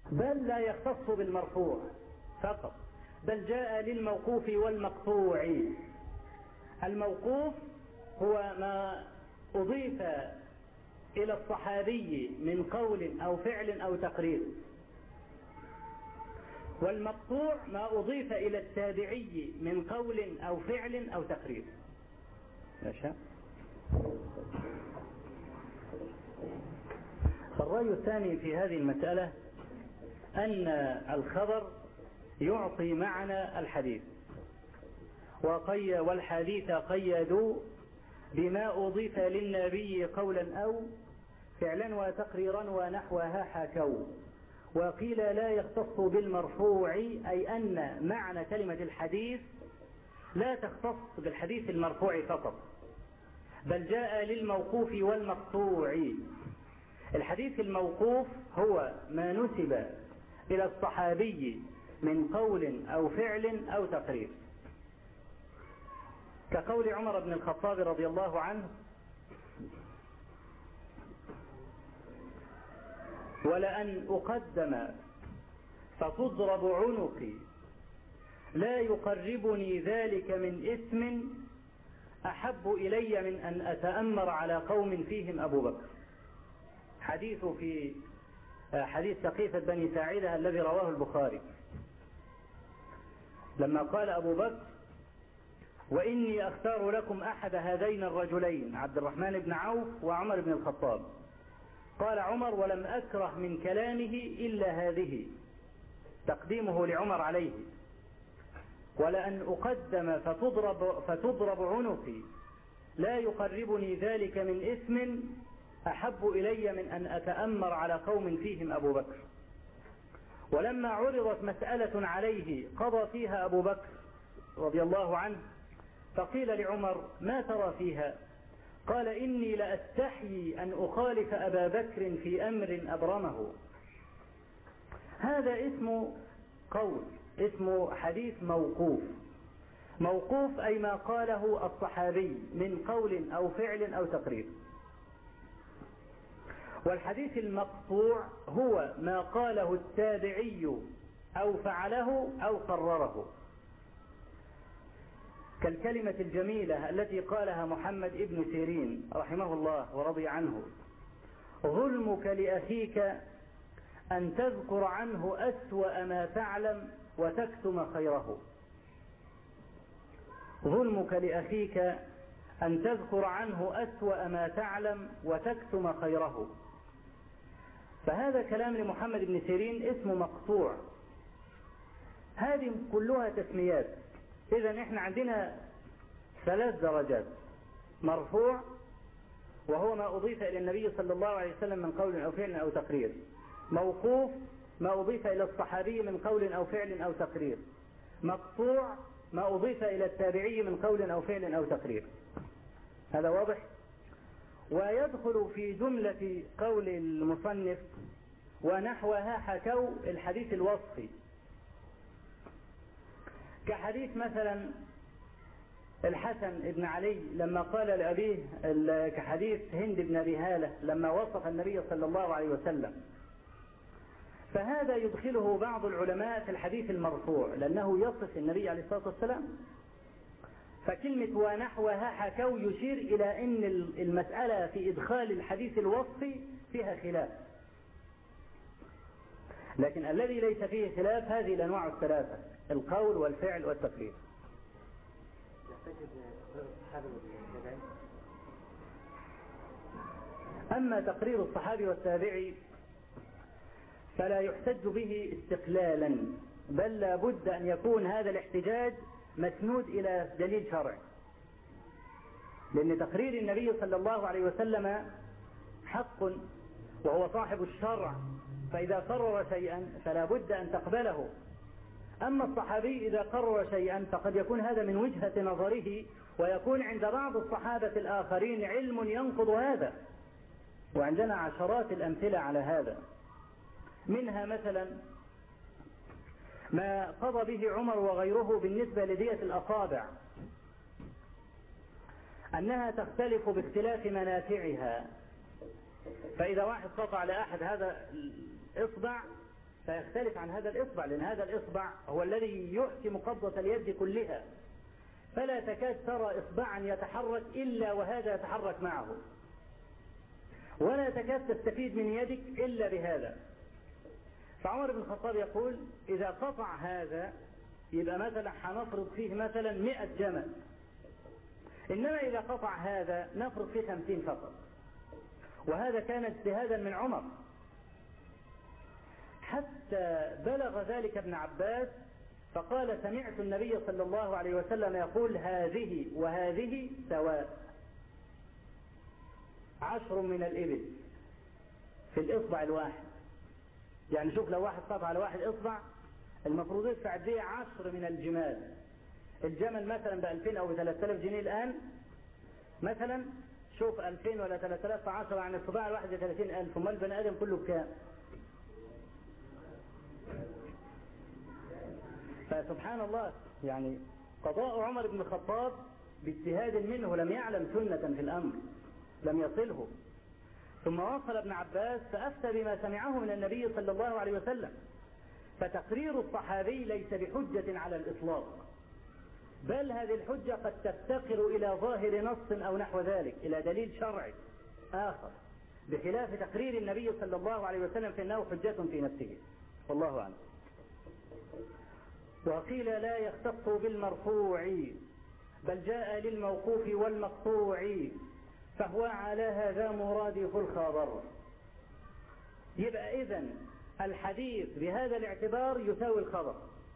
بل لا يختص بالمرفوع فقط، بل جاء للموقوف والمقطوع. الموقوف هو ما أضيف إلى الصحابي من قول أو فعل أو تقرير، والمقطوع ما أضيف إلى التابعي من قول أو فعل أو تقرير. الرأي الثاني في هذه المسألة أن الخبر يعطي معنى الحديث، والحديث قيدوا بما أضيف للنبي قولا أو فعلا وتقريرا ونحوها حكوا. وقيل لا يختص بالمرفوع، أي أن معنى كلمة الحديث لا تختص بالحديث المرفوع فقط، بل جاء للموقوف والمقطوع. الحديث الموقوف هو ما نسب إلى الصحابي من قول أو فعل أو تقرير، كقول عمر بن الخطاب رضي الله عنه: ولأن أقدم فتضرب عنقي لا يقربني ذلك من إثم أحب إلي من أن أتأمر على قوم فيهم أبو بكر. حديث في حديث سقيفة بني ساعدة الذي رواه البخاري، لما قال أبو بكر: وإني أختار لكم أحد هذين الرجلين، عبد الرحمن بن عوف وعمر بن الخطاب. قال عمر: ولم أكره من كلامه إلا هذه، تقديمه لعمر عليه: ولأن أقدم فتضرب عنقي لا يقربني ذلك من إثم أحب إلي من أن أتأمر على قوم فيهم أبو بكر. ولما عرضت مسألة عليه قضى فيها أبو بكر رضي الله عنه، فقيل لعمر: ما ترى فيها؟ قال: إني لأستحيي أن أخالف أبا بكر في أمر أبرمه. هذا اسم قول، اسم حديث موقوف. موقوف أي ما قاله الصحابي من قول أو فعل أو تقرير. والحديث المقطوع هو ما قاله التابعي أو فعله أو قرره، كالكلمة الجميلة التي قالها محمد ابن سيرين رحمه الله ورضي عنه: ظلمك لأخيك أن تذكر عنه أسوأ ما تعلم وتكتم خيره. ظلمك لأخيك أن تذكر عنه أسوأ ما تعلم وتكتم خيره. فهذا كلام لمحمد بن سيرين اسمه مقطوع. هذه كلها تسميات. إذن إحنا عندنا 3 درجات: مرفوع وهو ما أضيف إلى النبي صلى الله عليه وسلم من قول أو فعل أو تقرير. موقوف ما أضيف إلى الصحابي من قول أو فعل أو تقرير. مقطوع ما أضيف إلى التابعي من قول أو فعل أو تقرير. هذا واضح؟ ويدخل في جملة قول المصنف ونحوها حكوا الحديث الوصفي، كحديث مثلا الحسن بن علي لما قال لأبيه، كحديث هند بن أبي هالة لما وصف النبي صلى الله عليه وسلم. فهذا يدخله بعض العلماء في الحديث المرفوع لأنه يصف النبي عليه الصلاة والسلام. فكلمة ونحوها حكوا يشير إلى أن المسألة في إدخال الحديث الوصفي فيها خلاف، لكن الذي ليس فيه خلاف هذه الأنواع 3: القول والفعل والتقرير. أما تقرير الصحابي والتابعي فلا يحتج به استقلالا، بل لا بد أن يكون هذا الاحتجاج مسنود إلى دليل شرعي، لأن تقرير النبي صلى الله عليه وسلم حق وهو صاحب الشرع، فإذا قرر شيئا فلا بد أن تقبله. أما الصحابي إذا قرر شيئا فقد يكون هذا من وجهة نظره، ويكون عند بعض الصحابة الآخرين علم ينقض هذا، وعندنا عشرات الأمثلة على هذا. منها مثلا ما قضى به عمر وغيره بالنسبة لدية الأصابع، أنها تختلف باختلاف منافعها. فإذا واحد قطع لأحد هذا الإصبع فيختلف عن هذا الإصبع، لأن هذا الإصبع هو الذي يحكم قبضة اليد كلها، فلا تكاد ترى إصبعا يتحرك إلا وهذا يتحرك معه، ولا تكاد تستفيد من يدك إلا بهذا. فعمر بن الخطاب يقول إذا قطع هذا يبقى مثلا هنفرض فيه مثلا 100 جمل، إنما إذا قطع هذا نفرض فيه 50 فقط. وهذا كان اجتهادا من عمر، حتى بلغ ذلك ابن عباس فقال سمعت النبي صلى الله عليه وسلم يقول هذه وهذه سواء، 10 من الإبل في الإصبع الواحد. يعني شوف لو واحد قطع على واحد إصبع المفروض يدفع دي 10 من الجمال. الجمل مثلا ب2000 أو ب3000 جنيه الآن مثلا، شوف 2000 ولا 3000 في 10 يعني الصباع الواحد ب30,000، امال البني آدم كله بكام؟ فسبحان الله، يعني قضاء عمر بن الخطاب باجتهاد منه، لم يعلم سنة في الأمر، لم يصله. ثم وصل ابن عباس فأفتى بما سمعه من النبي صلى الله عليه وسلم. فتقرير الصحابي ليس بحجة على الإطلاق، بل هذه الحجة قد تفتقر إلى ظاهر نص أو نحو ذلك، إلى دليل شرعي آخر، بخلاف تقرير النبي صلى الله عليه وسلم فإنه حجة في نفسه، والله أعلم. وقيل لا يختص بالمرفوع بل جاء للموقوف والمقطوع، فهو على هذا مرادف الخبر. يبقى إذن الحديث بهذا الاعتبار يساوي الخبر،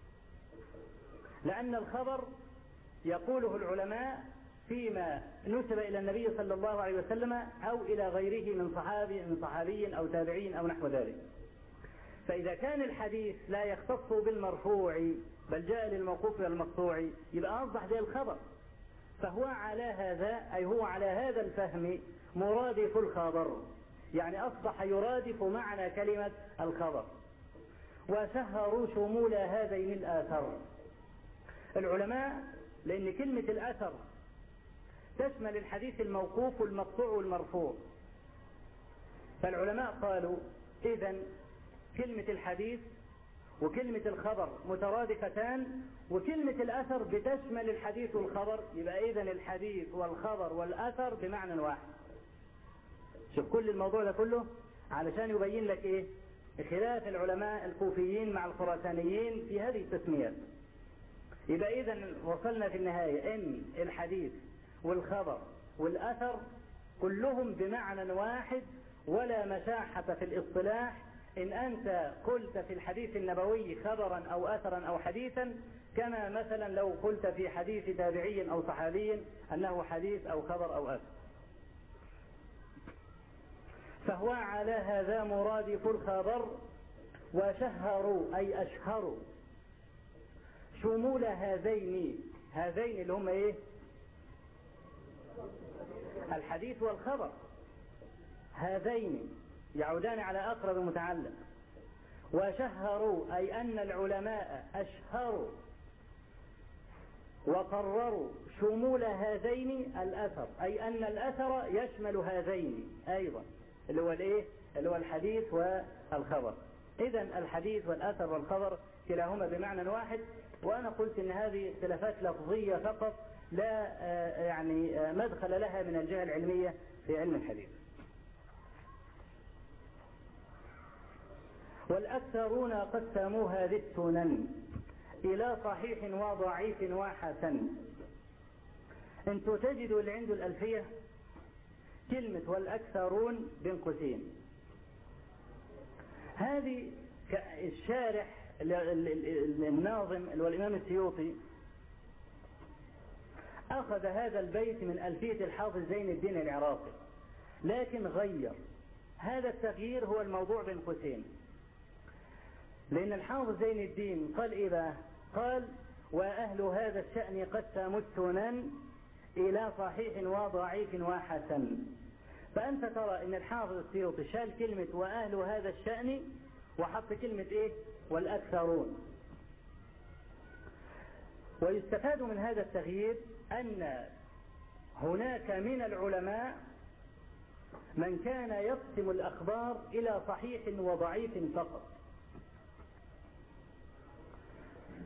لأن الخبر يقوله العلماء فيما نسب إلى النبي صلى الله عليه وسلم أو إلى غيره من صحابي أو تابعين أو نحو ذلك. فإذا كان الحديث لا يختص بالمرفوع بل جاء للموقوف والمقطوع يبقى أصبح زي الخبر، فهو على هذا، أي هو على هذا الفهم مرادف الخبر، يعني أصبح يرادف معنى كلمة الخبر. وسهروا شمول هذين الآثر. العلماء لأن كلمة الأثر تشمل الحديث الموقوف والمقطوع والمرفوع، فالعلماء قالوا إذن كلمة الحديث وكلمة الخبر مترادفتان، وكلمة الأثر بتشمل الحديث والخبر، يبقى إذن الحديث والخبر والأثر بمعنى واحد. شوف كل الموضوع ده كله علشان يبين لك إيه خلاف العلماء الكوفيين مع الخراسانيين في هذه التسميات. يبقى إذن وصلنا في النهاية إن الحديث والخبر والأثر كلهم بمعنى واحد، ولا مشاحة في الاصطلاح إن أنت قلت في الحديث النبوي خبرا أو أثرا أو حديثا، كما مثلا لو قلت في حديث تابعي أو صحابي أنه حديث أو خبر أو أثر. فهو على هذا مرادف الخبر. وشهروا أي أشهروا شمول هذين اللي هم إيه؟ الحديث والخبر، هذين يعودان على أقرب متعلق. وشهروا أي أن العلماء أشهروا وقرروا شمول هذين الأثر، أي أن الأثر يشمل هذين أيضا، اللي هو الإيه؟ اللي هو الحديث والخبر. إذن الحديث والأثر والخبر كلاهما بمعنى واحد. وأنا قلت إن هذه اختلافات لفظية فقط، لا يعني مدخل لها من الجهة العلمية في علم الحديث. والأكثرون قسموا هذه السنن إلى صحيح وضعيف وحسن. انتوا تجدوا اللي عنده الألفية كلمة والأكثرون بين قوسين، هذه الشارح الناظم اللي هو الإمام السيوطي أخذ هذا البيت من ألفية الحافظ زين الدين العراقي، لكن غير. هذا التغيير هو الموضوع بين قوسين، لأن الحافظ زين الدين قال إيه بقى؟ قال وأهل هذا الشأن قسموا السنن إلى صحيح وضعيف وحسن. فأنت ترى إن الحافظ السيوطي شال كلمة وأهل هذا الشأن وحط كلمة إيه؟ والأكثرون. ويستفاد من هذا التغيير أن هناك من العلماء من كان يقسم الأخبار إلى صحيح وضعيف فقط،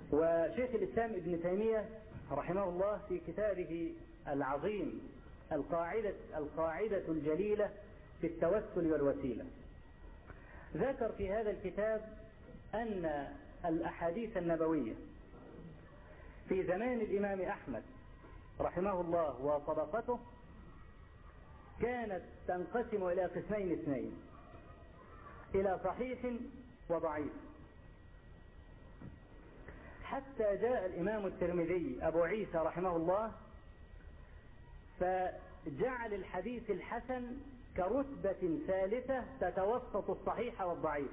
وشيخ الإسلام ابن تيمية رحمه الله في كتابه العظيم القاعدة الجليلة في التوسل والوسيلة ذكر في هذا الكتاب أن الأحاديث النبوية في زمان الإمام أحمد رحمه الله وطبقته كانت تنقسم إلى قسمين اثنين، إلى صحيح وضعيف، حتى جاء الإمام الترمذي أبو عيسى رحمه الله فجعل الحديث الحسن كرتبة ثالثة تتوسط الصحيح والضعيف،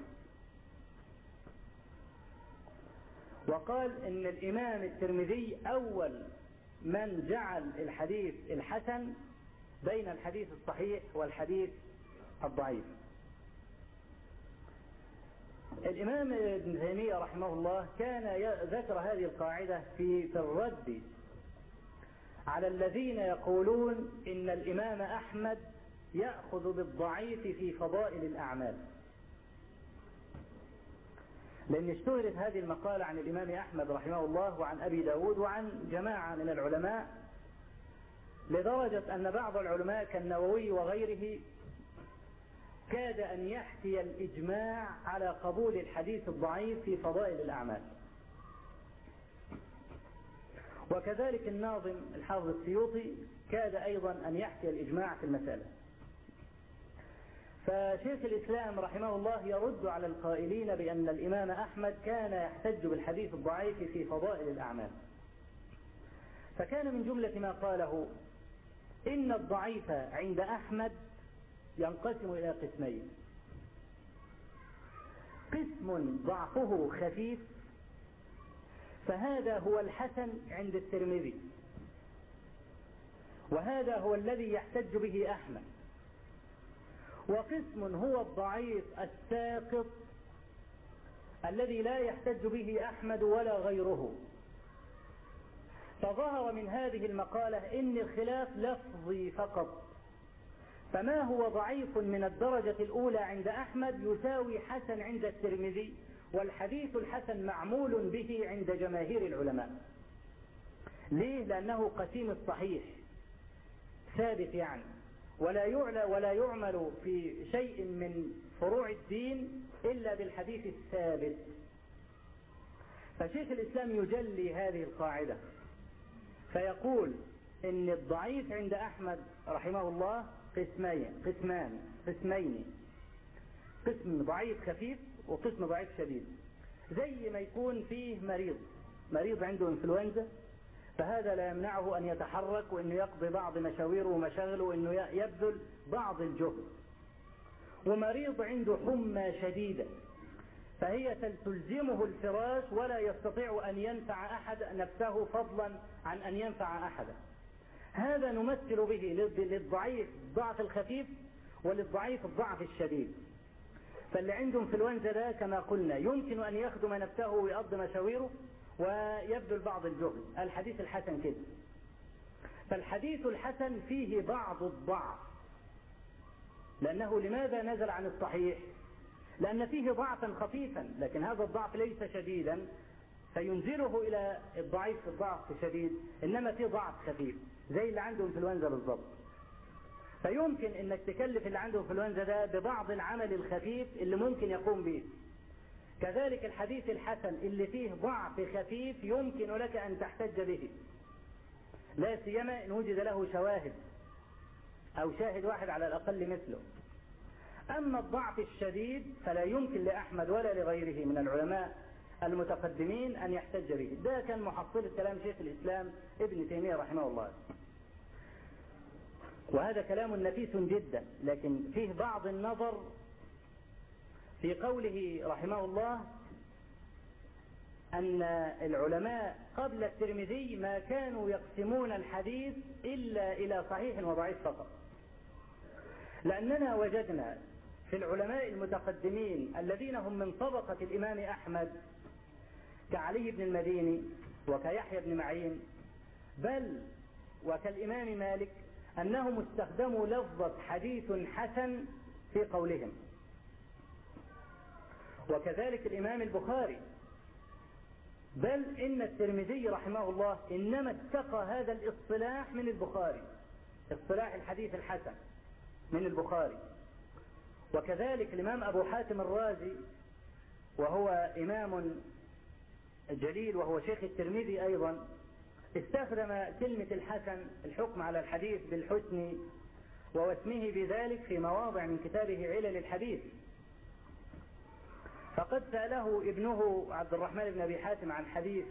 وقال إن الإمام الترمذي أول من جعل الحديث الحسن بين الحديث الصحيح والحديث الضعيف. الإمام ابن تيمية رحمه الله كان ذكر هذه القاعدة في الرد على الذين يقولون إن الإمام أحمد يأخذ بالضعيف في فضائل الأعمال، لأن اشتهرت هذه المقالة عن الإمام أحمد رحمه الله وعن أبي داود وعن جماعة من العلماء، لدرجة أن بعض العلماء كالنووي وغيره كاد أن يحكي الإجماع على قبول الحديث الضعيف في فضائل الأعمال. وكذلك الناظم الحافظ السيوطي كاد أيضا أن يحكي الإجماع في المسألة. فشيخ الإسلام رحمه الله يرد على القائلين بأن الإمام أحمد كان يحتج بالحديث الضعيف في فضائل الأعمال، فكان من جملة ما قاله إن الضعيف عند أحمد ينقسم إلى قسمين: قسم ضعفه خفيف فهذا هو الحسن عند الترمذي، وهذا هو الذي يحتج به أحمد، وقسم هو الضعيف الساقط الذي لا يحتج به أحمد ولا غيره. فظهر من هذه المقالة إن الخلاف لفظي فقط، فما هو ضعيف من الدرجة الأولى عند أحمد يساوي حسن عند الترمذي، والحديث الحسن معمول به عند جماهير العلماء. ليه؟ لأنه قسيم الصحيح ثابت يعني، ولا يعمل في شيء من فروع الدين إلا بالحديث الثابت. فشيخ الإسلام يجلي هذه القاعدة فيقول إن الضعيف عند أحمد رحمه الله قسمين: قسم ضعيف خفيف وقسم ضعيف شديد. زي ما يكون فيه مريض عنده انفلونزا، فهذا لا يمنعه أن يتحرك وأنه يقضي بعض مشاويره ومشاغله وأنه يبذل بعض الجهد، ومريض عنده حمى شديدة فهي تلزمه الفراش ولا يستطيع أن ينفع أحد نفسه فضلا عن أن ينفع أحدا. هذا نمثل به للضعيف الضعف الخفيف وللضعيف الضعف الشديد. فاللي عنده انفلونزا ده كما قلنا يمكن أن يخدم نفسه ويقضي مشاويره ويبذل بعض الجهد. الحديث الحسن كده. فالحديث الحسن فيه بعض الضعف، لأنه لماذا نزل عن الصحيح؟ لأن فيه ضعفا خفيفا، لكن هذا الضعف ليس شديدا فينزله إلى الضعيف في الضعف شديد، إنما فيه ضعف خفيف زي اللي عنده انفلونزا بالضبط. فيمكن انك تكلف اللي عنده انفلونزا ده ببعض العمل الخفيف اللي ممكن يقوم به. كذلك الحديث الحسن اللي فيه ضعف خفيف يمكن لك ان تحتج به، لا سيما ان وجد له شواهد او شاهد واحد على الاقل مثله. اما الضعف الشديد فلا يمكن لاحمد ولا لغيره من العلماء المتقدمين ان يحتج به. ده كان محصل كلام شيخ الاسلام ابن تيمية رحمه الله، وهذا كلام نفيس جدا، لكن فيه بعض النظر في قوله رحمه الله أن العلماء قبل الترمذي ما كانوا يقسمون الحديث إلا إلى صحيح وضعيف فقط، لأننا وجدنا في العلماء المتقدمين الذين هم من طبقة الإمام أحمد كعلي بن المديني وكيحيى بن معين بل وكالإمام مالك أنهم استخدموا لفظة حديث حسن في قولهم. وكذلك الإمام البخاري بل إن الترمذي رحمه الله إنما اتقى هذا الاصطلاح من البخاري، اصطلاح الحديث الحسن من البخاري. وكذلك الإمام أبو حاتم الرازي وهو إمام جليل وهو شيخ الترمذي أيضا استخدم كلمة الحسن الحكم على الحديث بالحسن ووسمه بذلك في مواضع من كتابه علل الحديث. فقد سأله ابنه عبد الرحمن بن أبي حاتم عن حديث،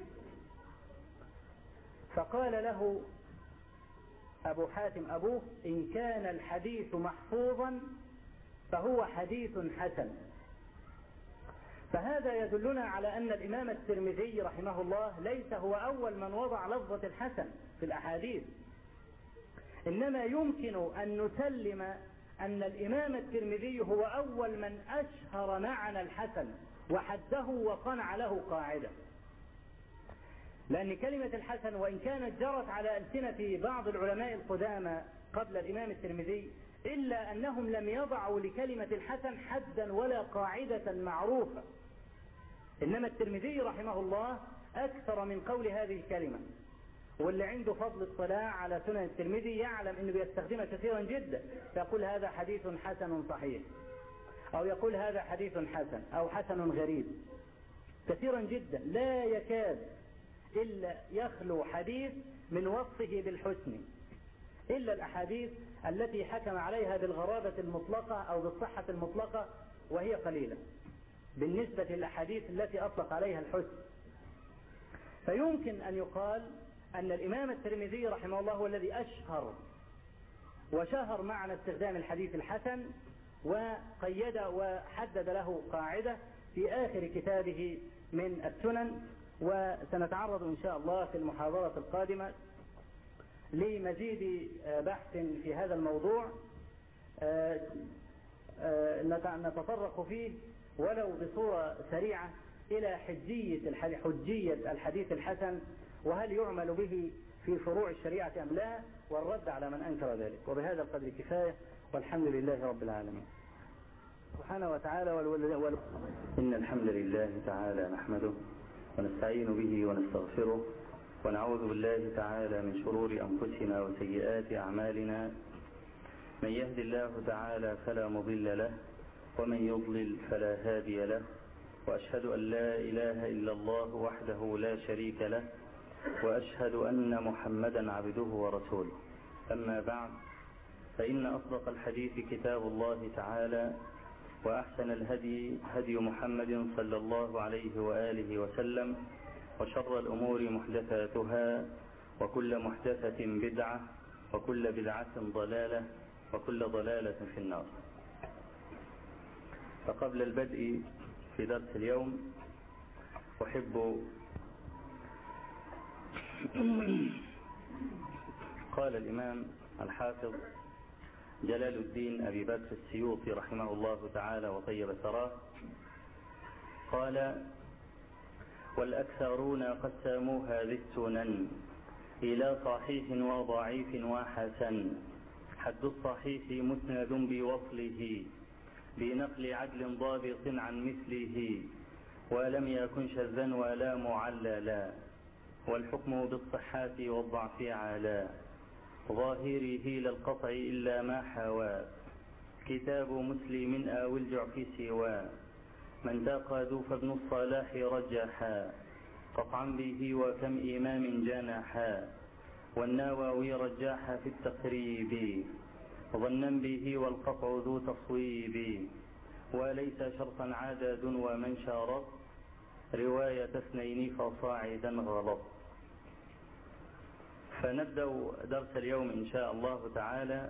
فقال له أبو حاتم أبوه: إن كان الحديث محفوظا فهو حديث حسن. فهذا يدلنا على أن الإمام الترمذي رحمه الله ليس هو أول من وضع لفظة الحسن في الأحاديث، إنما يمكن أن نسلم أن الإمام الترمذي هو أول من أشهر معنى الحسن وحده وصنع له قاعدة. لأن كلمة الحسن وإن كانت جرت على ألسنة بعض العلماء القدامى قبل الإمام الترمذي، إلا أنهم لم يضعوا لكلمة الحسن حدا ولا قاعدة معروفة. إنما الترمذي رحمه الله أكثر من قول هذه الكلمة، واللي عنده فضل اطلاع على سنن الترمذي يعلم أنه بيستخدمها كثيرا جدا، يقول هذا حديث حسن صحيح، أو يقول هذا حديث حسن أو حسن غريب، كثيرا جدا. لا يكاد إلا يخلو حديث من وصفه بالحسن، إلا الأحاديث التي حكم عليها بالغرابة المطلقة أو بالصحة المطلقة، وهي قليلة بالنسبة للأحاديث التي أطلق عليها الحسن. فيمكن أن يقال أن الإمام الترمذي رحمه الله هو الذي أشهر وشهر معنى استخدام الحديث الحسن، وقيد وحدد له قاعدة في آخر كتابه من السنن. وسنتعرض إن شاء الله في المحاضرة القادمة لمزيد بحث في هذا الموضوع نتطرق فيه ولو بصورة سريعة إلى حجية الحديث الحسن، وهل يعمل به في فروع الشريعة أم لا، والرد على من أنكر ذلك. وبهذا القدر كفاية، والحمد لله رب العالمين سبحانه وتعالى. إن الحمد لله تعالى نحمده ونستعين به ونستغفره، ونعوذ بالله تعالى من شرور أنفسنا وسيئات أعمالنا. من يهد الله تعالى فلا مضل له، ومن يضلل فلا هادي له. وأشهد أن لا إله إلا الله وحده لا شريك له، وأشهد أن محمدا عبده ورسوله. أما بعد، فإن أصدق الحديث كتاب الله تعالى، وأحسن الهدي هدي محمد صلى الله عليه وآله وسلم، وشر الأمور محدثاتها، وكل محدثة بدعة، وكل بدعة ضلالة، وكل ضلالة في النار. فقبل البدء في درس اليوم أحب قال الإمام الحافظ جلال الدين أبي بكر السيوطي رحمه الله تعالى وطيب ثراه، قال: والأكثرون قسموا هذه السنن إلى صحيح وضعيف وحسن. حد الصحيح مسند بوصله بنقل عدل ضابط عن مثله، ولم يكن شذا ولا معللا، والحكم بالصحة والضعف على ظاهره للقطع إلا ما حوى. كتاب مسلم أو الجعف سوى من تقاد فابن الصلاح رجحا، قطعا به وكم إمام جنحا. والنووي رجح في التقريب ظنا به والقطع ذو تصويب، وليس شرطا عدد ومن شرط رواية اثنين فصاعدا غلط. فنبدأ درس اليوم إن شاء الله تعالى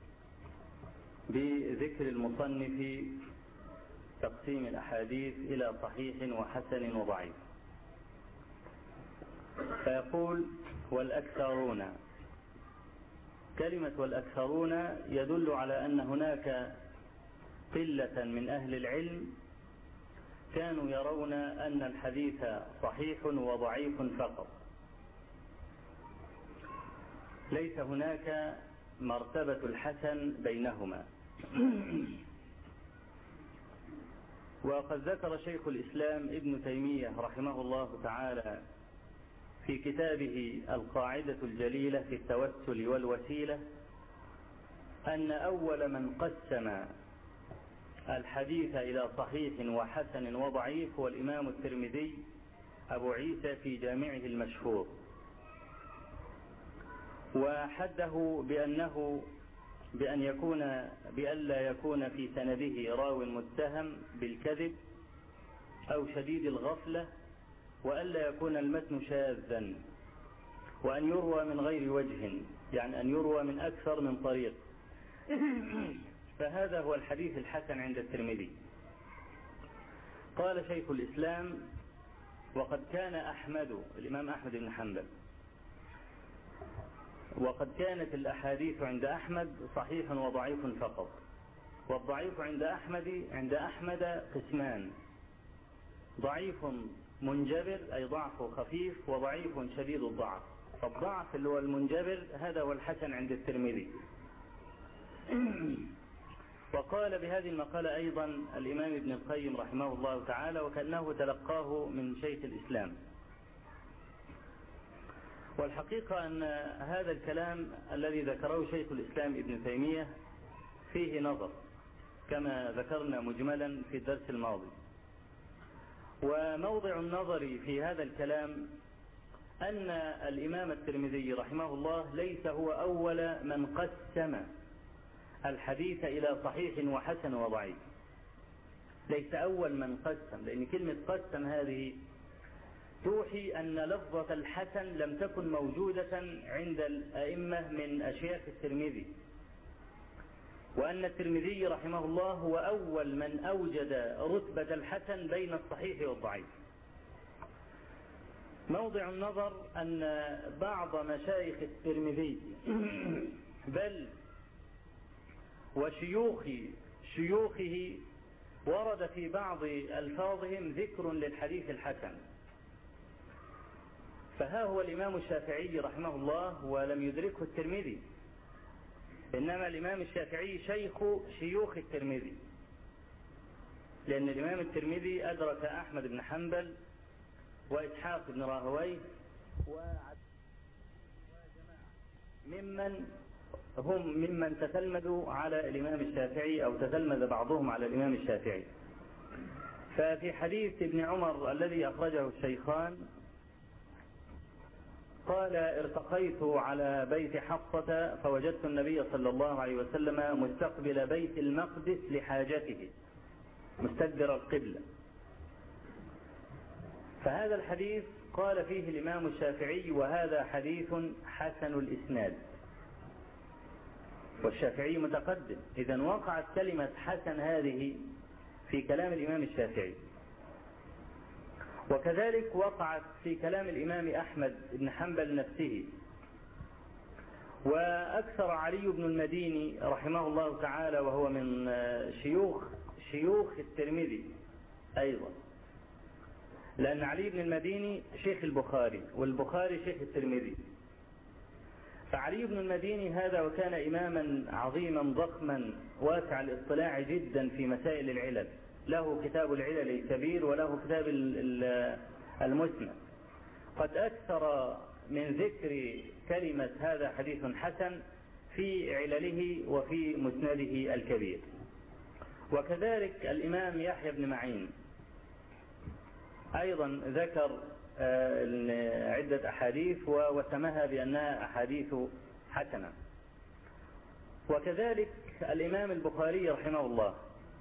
بذكر المصنف تقسيم الأحاديث إلى صحيح وحسن وضعيف. فيقول: والأكثرون. كلمة والأكثرون يدل على أن هناك قلة من أهل العلم كانوا يرون أن الحديث صحيح وضعيف فقط، ليس هناك مرتبة الحسن بينهما. وقد ذكر شيخ الإسلام ابن تيمية رحمه الله تعالى في كتابه القاعدة الجليلة في التوسل والوسيلة أن أول من قسم الحديث إلى صحيح وحسن وضعيف هو الإمام الترمذي أبو عيسى في جامعه المشهور، وحده بألا يكون في سنده راو متهم بالكذب أو شديد الغفلة، وألا يكون المتن شاذا، وأن يروى من غير وجه، يعني أن يروى من أكثر من طريق. فهذا هو الحديث الحسن عند الترمذي. قال شيخ الإسلام: وقد كان الإمام أحمد بن حنبل، وقد كانت الأحاديث عند أحمد صحيح وضعيف فقط، والضعيف عند أحمد قسمان: ضعيف منجبر أي ضعف خفيف، وضعيف شديد الضعف. فالضعف اللي هو المنجبر هذا هو الحسن عند الترمذي. وقال بهذه المقالة أيضا الإمام ابن القيم رحمه الله تعالى، وكأنه تلقاه من شيخ الإسلام. والحقيقة أن هذا الكلام الذي ذكره شيخ الإسلام ابن تيمية فيه نظر كما ذكرنا مجملا في الدرس الماضي. وموضع النظر في هذا الكلام أن الإمام الترمذي رحمه الله ليس هو أول من قسم الحديث إلى صحيح وحسن وضعيف، ليس أول من قسم، لأن كلمة قسم هذه توحي أن لفظة الحسن لم تكن موجودة عند الأئمة من أشياخ الترمذي، وأن الترمذي رحمه الله هو أول من أوجد رتبة الحسن بين الصحيح والضعيف. موضع النظر أن بعض مشايخ الترمذي بل وشيوخه ورد في بعض ألفاظهم ذكر للحديث الحسن. فها هو الإمام الشافعي رحمه الله ولم يدركه الترمذي، إنما الإمام الشافعي شيوخ الترمذي، لأن الإمام الترمذي أدرك أحمد بن حنبل وإسحاق بن راهويه وجماعة ممن تتلمذوا على الإمام الشافعي، أو تتلمذ بعضهم على الإمام الشافعي. ففي حديث ابن عمر الذي أخرجه الشيخان قال: ارتقيت على بيت حفصة فوجدت النبي صلى الله عليه وسلم مستقبل بيت المقدس لحاجته مستدبر القبلة. فهذا الحديث قال فيه الإمام الشافعي: وهذا حديث حسن الإسناد. والشافعي متقدم، إذن وقعت كلمة حسن هذه في كلام الإمام الشافعي. وكذلك وقعت في كلام الإمام أحمد بن حنبل نفسه. وأكثر علي بن المديني رحمه الله تعالى، وهو من شيوخ الترمذي أيضا، لأن علي بن المديني شيخ البخاري والبخاري شيخ الترمذي. فعلي بن المديني هذا وكان إماما عظيما ضخما واسع الاطلاع جدا في مسائل العلل، له كتاب العلل الكبير وله كتاب المسند. قد أكثر من ذكر كلمة هذا حديث حسن في علله وفي مسنده الكبير. وكذلك الإمام يحيى بن معين أيضا ذكر عدة أحاديث وسمها بأنها أحاديث حسنة. وكذلك الإمام البخاري رحمه الله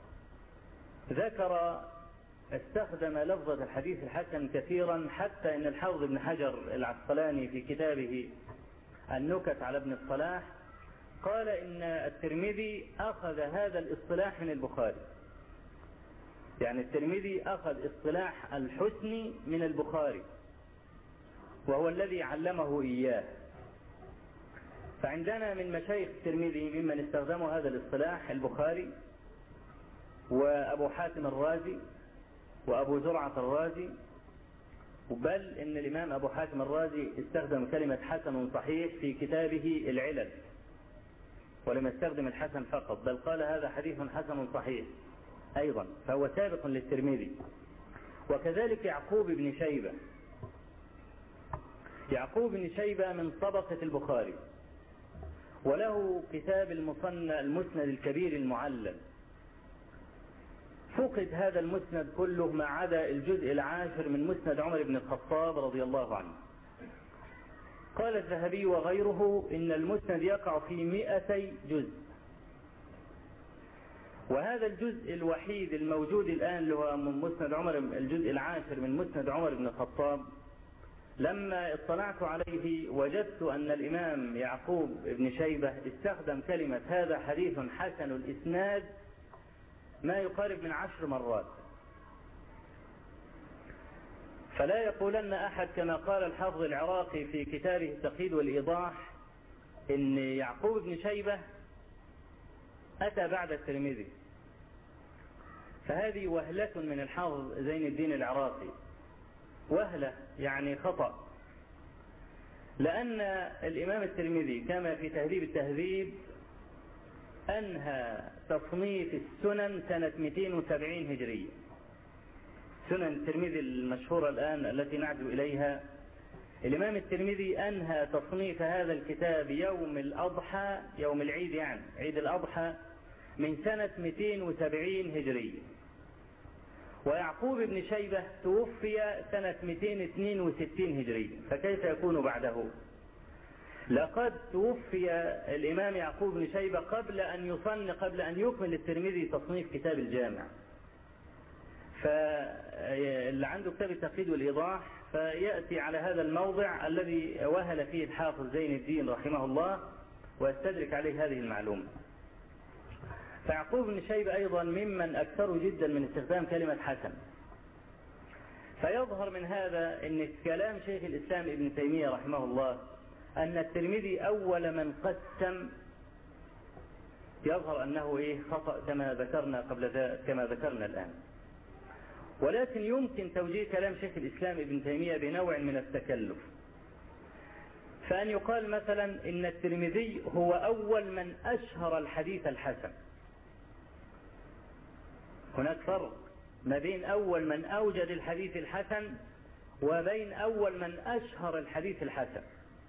استخدم لفظة الحديث الحسن كثيرا، حتى إن الحافظ ابن حجر العسقلاني في كتابه النكت على ابن الصلاح قال إن الترمذي أخذ هذا الاصطلاح من البخاري، يعني الترمذي أخذ اصطلاح الحسن من البخاري وهو الذي علمه إياه. فعندنا من مشايخ الترمذي ممن استخدموا هذا الاصطلاح البخاري وأبو حاتم الرازي وأبو زرعة الرازي، بل إن الإمام أبو حاتم الرازي استخدم كلمة حسن صحيح في كتابه العلل، ولم يستخدم الحسن فقط، بل قال هذا حديث حسن صحيح. أيضا، فهو سابق للترمذي. وكذلك يعقوب بن شيبة. يعقوب بن شيبة من طبقة البخاري، وله كتاب المسند الكبير المعلم. فقد هذا المسند كله ما عدا الجزء العاشر من مسند عمر بن الخطاب رضي الله عنه. قال الذهبي وغيره إن المسند يقع في 200 جزء، وهذا الجزء الوحيد الموجود الآن اللي هو من مسند عمر، الجزء العاشر من مسند عمر بن الخطاب، لما اطلعت عليه وجدت أن الإمام يعقوب بن شيبة استخدم كلمة هذا حديث حسن الإسناد ما يقارب من 10 مرات. فلا يقولن أحد كما قال الحافظ العراقي في كتابه التقييد والإيضاح إن يعقوب بن شيبة أتى بعد الترمذي، فهذه وهلة من الحافظ زين الدين العراقي، وهلة يعني خطأ، لأن الإمام الترمذي كما في تهذيب التهذيب أنهى تصنيف السنن سنة 270 هجرية. سنن الترمذي المشهورة الآن التي نعد إليها، الإمام الترمذي أنهى تصنيف هذا الكتاب يوم الأضحى، يوم العيد يعني عيد الأضحى، من سنة 270 هجرية. ويعقوب بن شيبة توفي سنة 262 هجرية، فكيف يكون بعده؟ لقد توفي الإمام يعقوب بن شيبة قبل أن يكمل الترمذي تصنيف كتاب الجامع. فاللي عنده كتاب التقييد والإيضاح فيأتي على هذا الموضع الذي وهل فيه الحافظ زين الدين رحمه الله ويستدرك عليه هذه المعلومة. فيعقوب بن شيبة أيضا ممن أكثروا جدا من استخدام كلمة حسن. فيظهر من هذا أن كلام شيخ الإسلام ابن تيمية رحمه الله أن الترمذي أول من قسم، يظهر أنه خطأ كما ذكرنا قبل ذلك، كما ذكرنا الآن. ولكن يمكن توجيه كلام شيخ الإسلام ابن تيمية بنوع من التكلف، فأن يقال مثلا إن الترمذي هو أول من أشهر الحديث الحسن. هناك فرق ما بين أول من أوجد الحديث الحسن وبين أول من أشهر الحديث الحسن.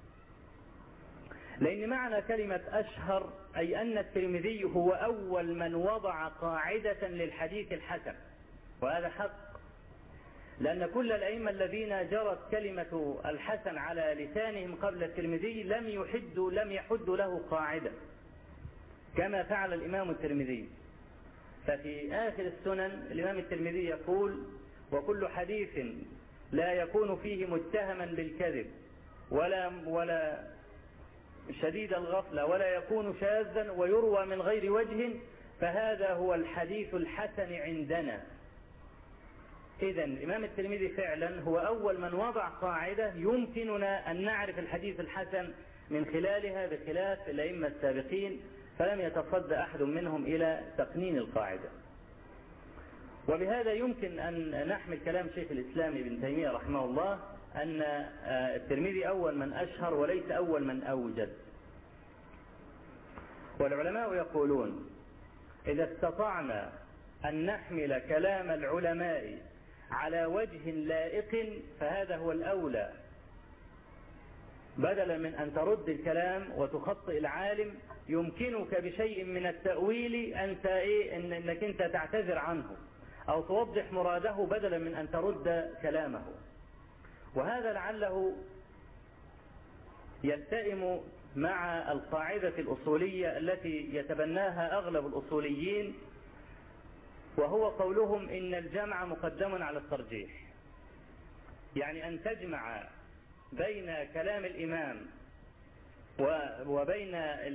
لأن معنى كلمة أشهر أي أن الترمذي هو أول من وضع قاعدة للحديث الحسن، وهذا حق، لأن كل الأئمة الذين جرت كلمة الحسن على لسانهم قبل الترمذي لم يحدوا له قاعدة كما فعل الإمام الترمذي. ففي آخر السنن الإمام الترمذي يقول: وكل حديث لا يكون فيه متهما بالكذب ولا شديد الغفلة ولا يكون شاذا ويروى من غير وجه فهذا هو الحديث الحسن عندنا. إذن الإمام الترمذي فعلا هو أول من وضع قاعدة يمكننا أن نعرف الحديث الحسن من خلالها، بخلاف الأئمة السابقين فلم يتصدى أحد منهم إلى تقنين القاعدة. وبهذا يمكن أن نحمل كلام شيخ الإسلام ابن تيمية رحمه الله أن الترمذي أول من أشهر وليس أول من أوجد. والعلماء يقولون: إذا استطعنا أن نحمل كلام العلماء على وجه لائق فهذا هو الأولى، بدلا من أن ترد الكلام وتخطئ العالم يمكنك بشيء من التأويل أنك أنت تعتذر عنه أو توضح مراده بدلا من أن ترد كلامه. وهذا لعله يلتئم مع القاعدة الأصولية التي يتبناها أغلب الأصوليين، وهو قولهم إن الجمع مقدم على الترجيح. يعني أن تجمع بين كلام الإمام وبين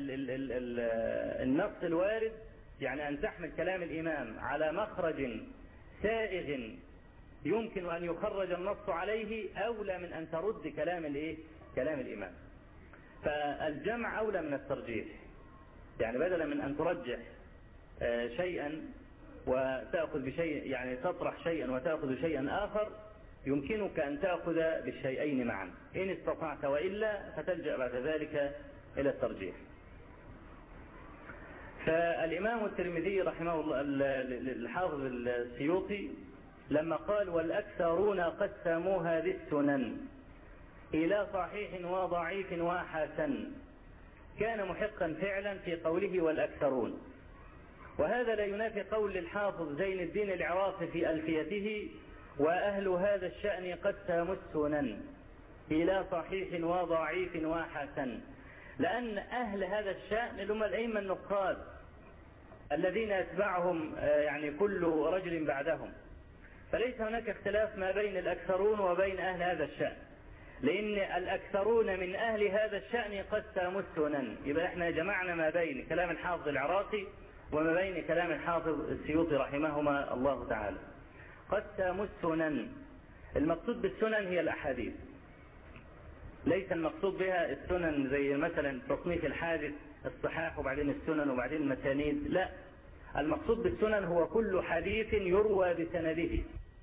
النص الوارد، يعني أن تحمل كلام الإمام على مخرج سائغ يمكن أن يخرج النص عليه أولى من أن ترد كلام الإمام. فالجمع أولى من الترجيح، يعني بدلا من أن ترجح شيئا وتأخذ بشيء، يعني تطرح شيئا وتأخذ شيئا آخر، يمكنك أن تأخذ بالشيئين معا إن استطعت، وإلا فتلجأ بعد ذلك إلى الترجيح. فالإمام الترمذي رحمه الله الحافظ السيوطي لما قال والأكثرون قسموا هذه السنن إلى صحيح وضعيف وحسن كان محقا فعلا في قوله والأكثرون، وهذا لا ينافي قول الحافظ زين الدين العراقي في ألفيته وأهل هذا الشأن قسموا السنن إلى صحيح وضعيف وحسن، لأن أهل هذا الشأن هم الأئمة النقاد الذين يتبعهم يعني كل رجل بعدهم، فليس هناك اختلاف ما بين الأكثرون وبين أهل هذا الشأن، لأن الأكثرون من أهل هذا الشأن قسموا السنن. يبقى احنا جمعنا ما بين كلام الحافظ العراقي وما بين كلام الحافظ السيوطي رحمهما الله تعالى. قسموا السنن، المقصود بالسنن هي الأحاديث، ليس المقصود بها السنن زي مثلا تصنيف الحادث الصحاح وبعدين السنن وبعدين المسانيد، لا، المقصود بالسنن هو كل حديث يروى بسنده.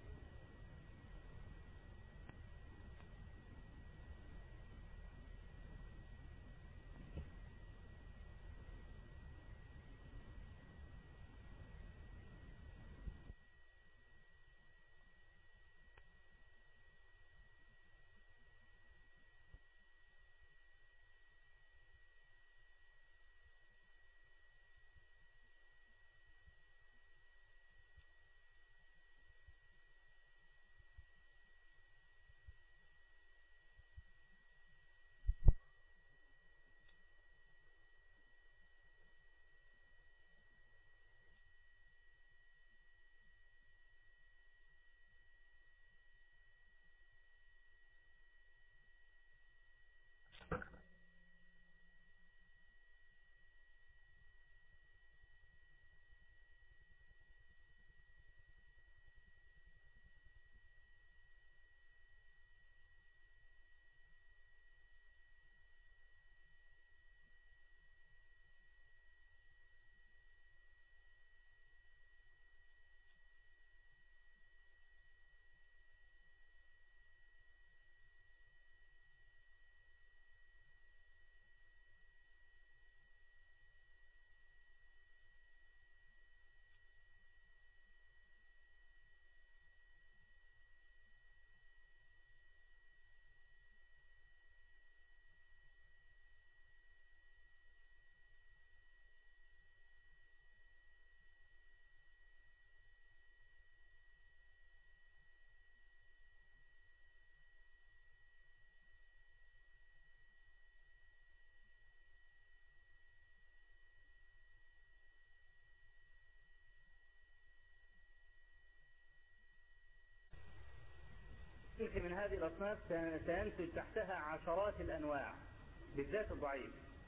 من هذه الأصناف سينتج تحتها عشرات الأنواع، بالذات الضعيف.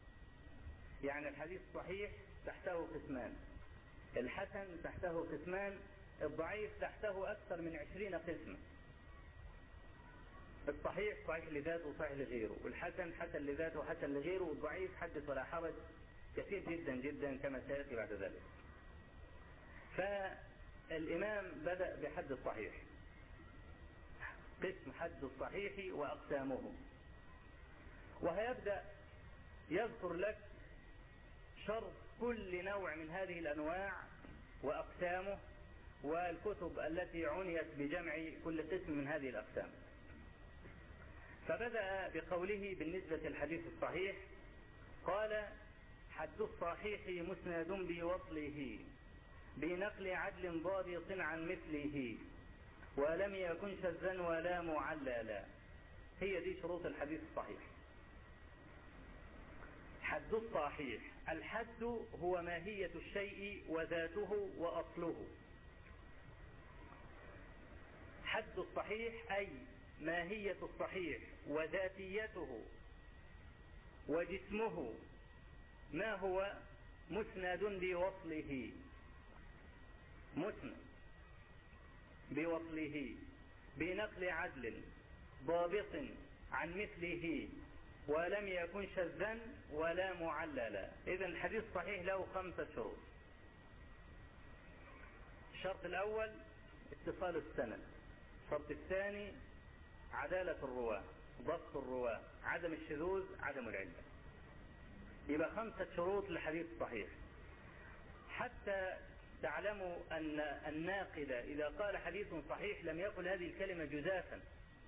يعني الحديث الصحيح تحته قسمان، الحسن تحته قسمان، الضعيف تحته أكثر من 20 قسما. الصحيح صحيح لذاته وصحيح لغيره، والحسن حسن لذاته وحسن لغيره، والضعيف حدث ولا حرج، كثير جدا جدا كما سيأتي بعد ذلك. فالإمام بدأ بحد الصحيح، قسم حد الصحيح وأقسامه، وهيبدأ يذكر لك شرط كل نوع من هذه الأنواع وأقسامه والكتب التي عنيت بجمع كل قسم من هذه الأقسام. فبدأ بقوله بالنسبة للحديث الصحيح قال: حد الصحيح مسند بوصله بنقل عدل ضابط عن مثله ولم يكن شذا ولا معللا. هي دي شروط الحديث الصحيح. حد الصحيح، الحد هو ماهية الشيء وذاته وأصله. حد الصحيح أي ماهية الصحيح وذاتيته وجسمه، ما هو مسند بوصله، مسند بوصله بنقل عدل ضابط عن مثله ولم يكن شذا ولا معللا. إذن الحديث الصحيح له 5 شروط. الشرط الأول اتصال السند، الشرط الثاني عدالة الرواة، ضبط الرواة، عدم الشذوذ، عدم العلة. يبقى 5 شروط للحديث الصحيح. حتى تعلموا أن الناقد إذا قال حديث صحيح لم يقل هذه الكلمة جزافا،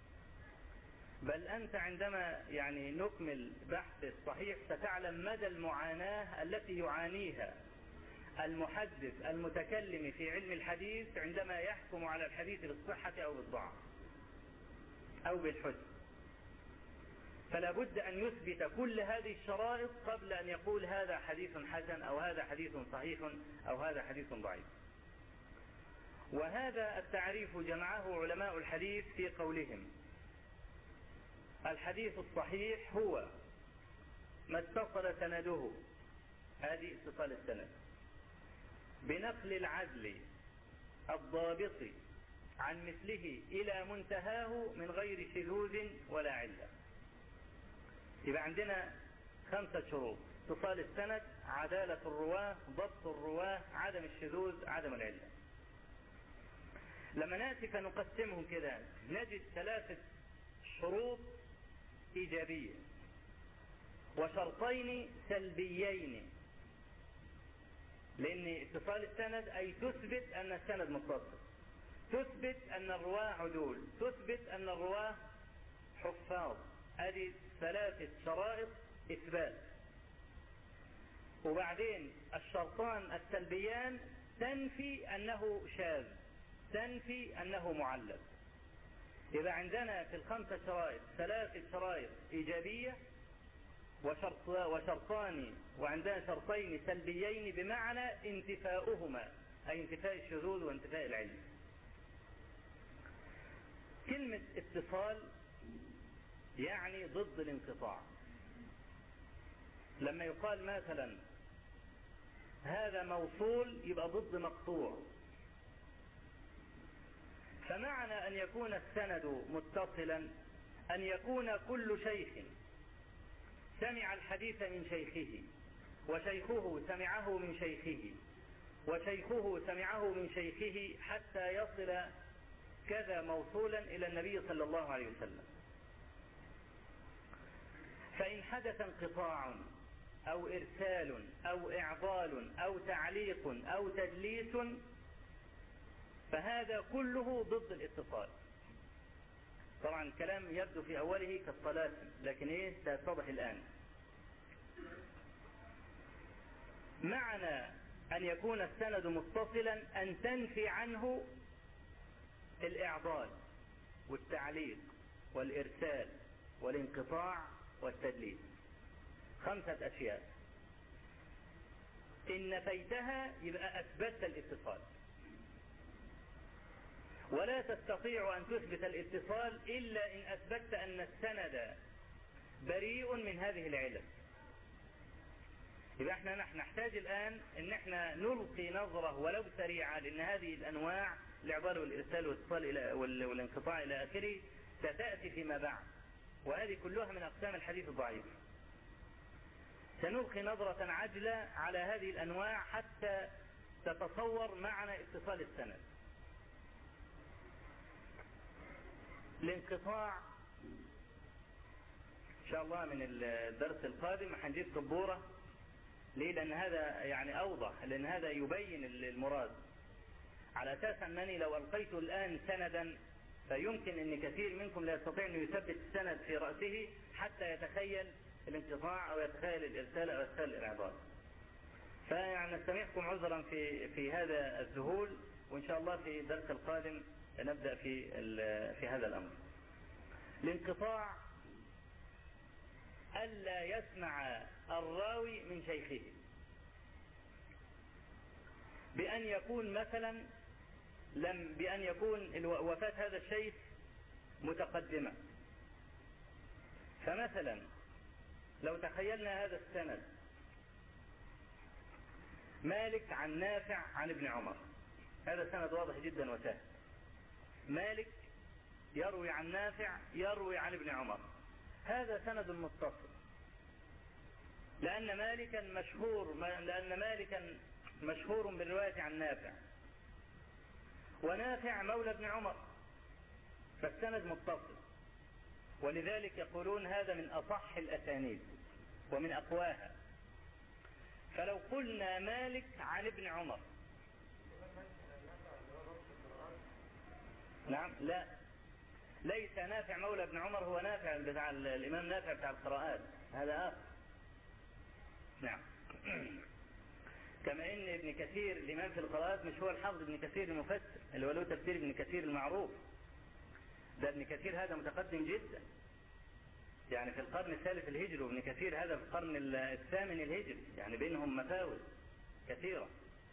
بل أنت عندما نكمل بحث الصحيح ستعلم مدى المعاناة التي يعانيها المحدث المتكلم في علم الحديث عندما يحكم على الحديث بالصحة أو بالضعف أو بالحسن. فلا بد أن يثبت كل هذه الشرائط قبل أن يقول هذا حديث حسن أو هذا حديث صحيح أو هذا حديث ضعيف. وهذا التعريف جمعه علماء الحديث في قولهم: الحديث الصحيح هو ما اتصل سنده، هذه اتصال السند، بنقل العدل الضابط عن مثله إلى منتهاه من غير شذوذ ولا علة. يبقى عندنا 5 شروط: اتصال السند، عدالة الرواه، ضبط الرواه، عدم الشذوذ، عدم العلة. لما نأتي فنقسمهم كده نجد 3 شروط إيجابية وشرطين سلبيين، لأن اتصال السند أي تثبت أن السند متصل، تثبت أن الرواه عدول، تثبت أن الرواه حفاظ. هذه 3 شرائط إثبات. وبعدين الشرطان السلبيان تنفي أنه شاذ، تنفي أنه معلل. يبقى عندنا في ال5 شرائط 3 شرائط إيجابية وشرطان، وعندنا شرطين سلبيين بمعنى انتفاؤهما، أي انتفاء الشذوذ وانتفاء العلم. كلمة اتصال يعني ضد الانقطاع. لما يقال مثلا هذا موصول يبقى ضد مقطوع. فمعنى أن يكون السند متصلا أن يكون كل شيخ سمع الحديث من شيخه، وشيخه سمعه من شيخه، وشيخه سمعه من شيخه، حتى يصل كذا موصولا إلى النبي صلى الله عليه وسلم. فإن حدث انقطاع أو إرسال أو إعضال أو تعليق أو تدليس فهذا كله ضد الاتصال. طبعا الكلام يبدو في أوله كالطلاسم، لكن سيتضح الآن. معنى أن يكون السند متصلا أن تنفي عنه الإعضال والتعليق والإرسال والانقطاع والتدليس. 5 أشياء إن نفيتها يبقى أثبتت الاتصال، ولا تستطيع أن تثبت الاتصال إلا إن أثبتت أن السند بريء من هذه العلل. يبقى احنا نحتاج الآن ان احنا نلقي نظرة ولو سريعة، لأن هذه الأنواع الإعضال والإرسال والاتصال والانقطاع إلى آخره ستأتي فيما بعد، وهذه كلها من أقسام الحديث الضعيف. سنلقي نظرة عاجلة على هذه الأنواع حتى تتصور معنى اتصال السند. الانقطاع إن شاء الله من الدرس القادم هنجيب سبورة. ليه؟ لأن هذا أوضح، لأن هذا يبين المراد، على أساس أنني لو ألقيت الآن سندا فيمكن أن كثير منكم لا يستطيع أن يثبت السند في رأسه حتى يتخيل الانقطاع أو يتخيل الإرسال أو يتخيل الإعضال. فنستمعكم عذرا في هذا الذهول، وإن شاء الله في الدرس القادم نبدأ في هذا الأمر. الانقطاع ألا يسمع الراوي من شيخه، بأن يكون مثلا بأن يكون وفاة هذا الشيخ متقدمة. فمثلا لو تخيلنا هذا السند: مالك عن نافع عن ابن عمر، هذا سند واضح جدا وسهل. مالك يروي عن نافع يروي عن ابن عمر، هذا سند متصل، لأن مالكا مشهور بالرواية عن نافع، ونافع مولى ابن عمر، فالسند متصل. ولذلك يقولون هذا من أصح الأسانيد ومن أقواها. فلو قلنا مالك عن ابن عمر، نعم، لا، ليس نافع مولى ابن عمر هو نافع بتاع الإمام نافع بتاع القراءات، هذا آخر. نعم. كما ان ابن كثير الإمام في القراءات مش هو الحافظ ابن كثير المفسر اللي هو له تفسير ابن كثير المعروف، ده ابن كثير هذا متقدم جدا، يعني في القرن الثالث الهجري، وابن كثير هذا في القرن الثامن الهجري، يعني بينهم مفاوز كثيرة.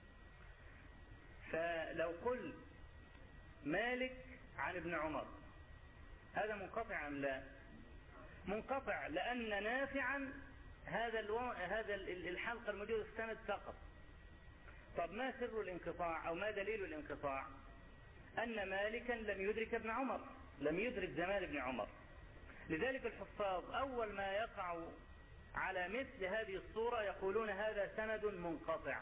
فلو قل مالك عن ابن عمر هذا منقطع أم لا؟ منقطع، لأن نافعا هذا الحلقة الموجودة في السند فقط. طب ما سر الانقطاع أو ما دليل الانقطاع؟ أن مالكا لم يدرك ابن عمر، لم يدرك زمان ابن عمر. لذلك الحفاظ أول ما يقع على مثل هذه الصورة يقولون هذا سند منقطع.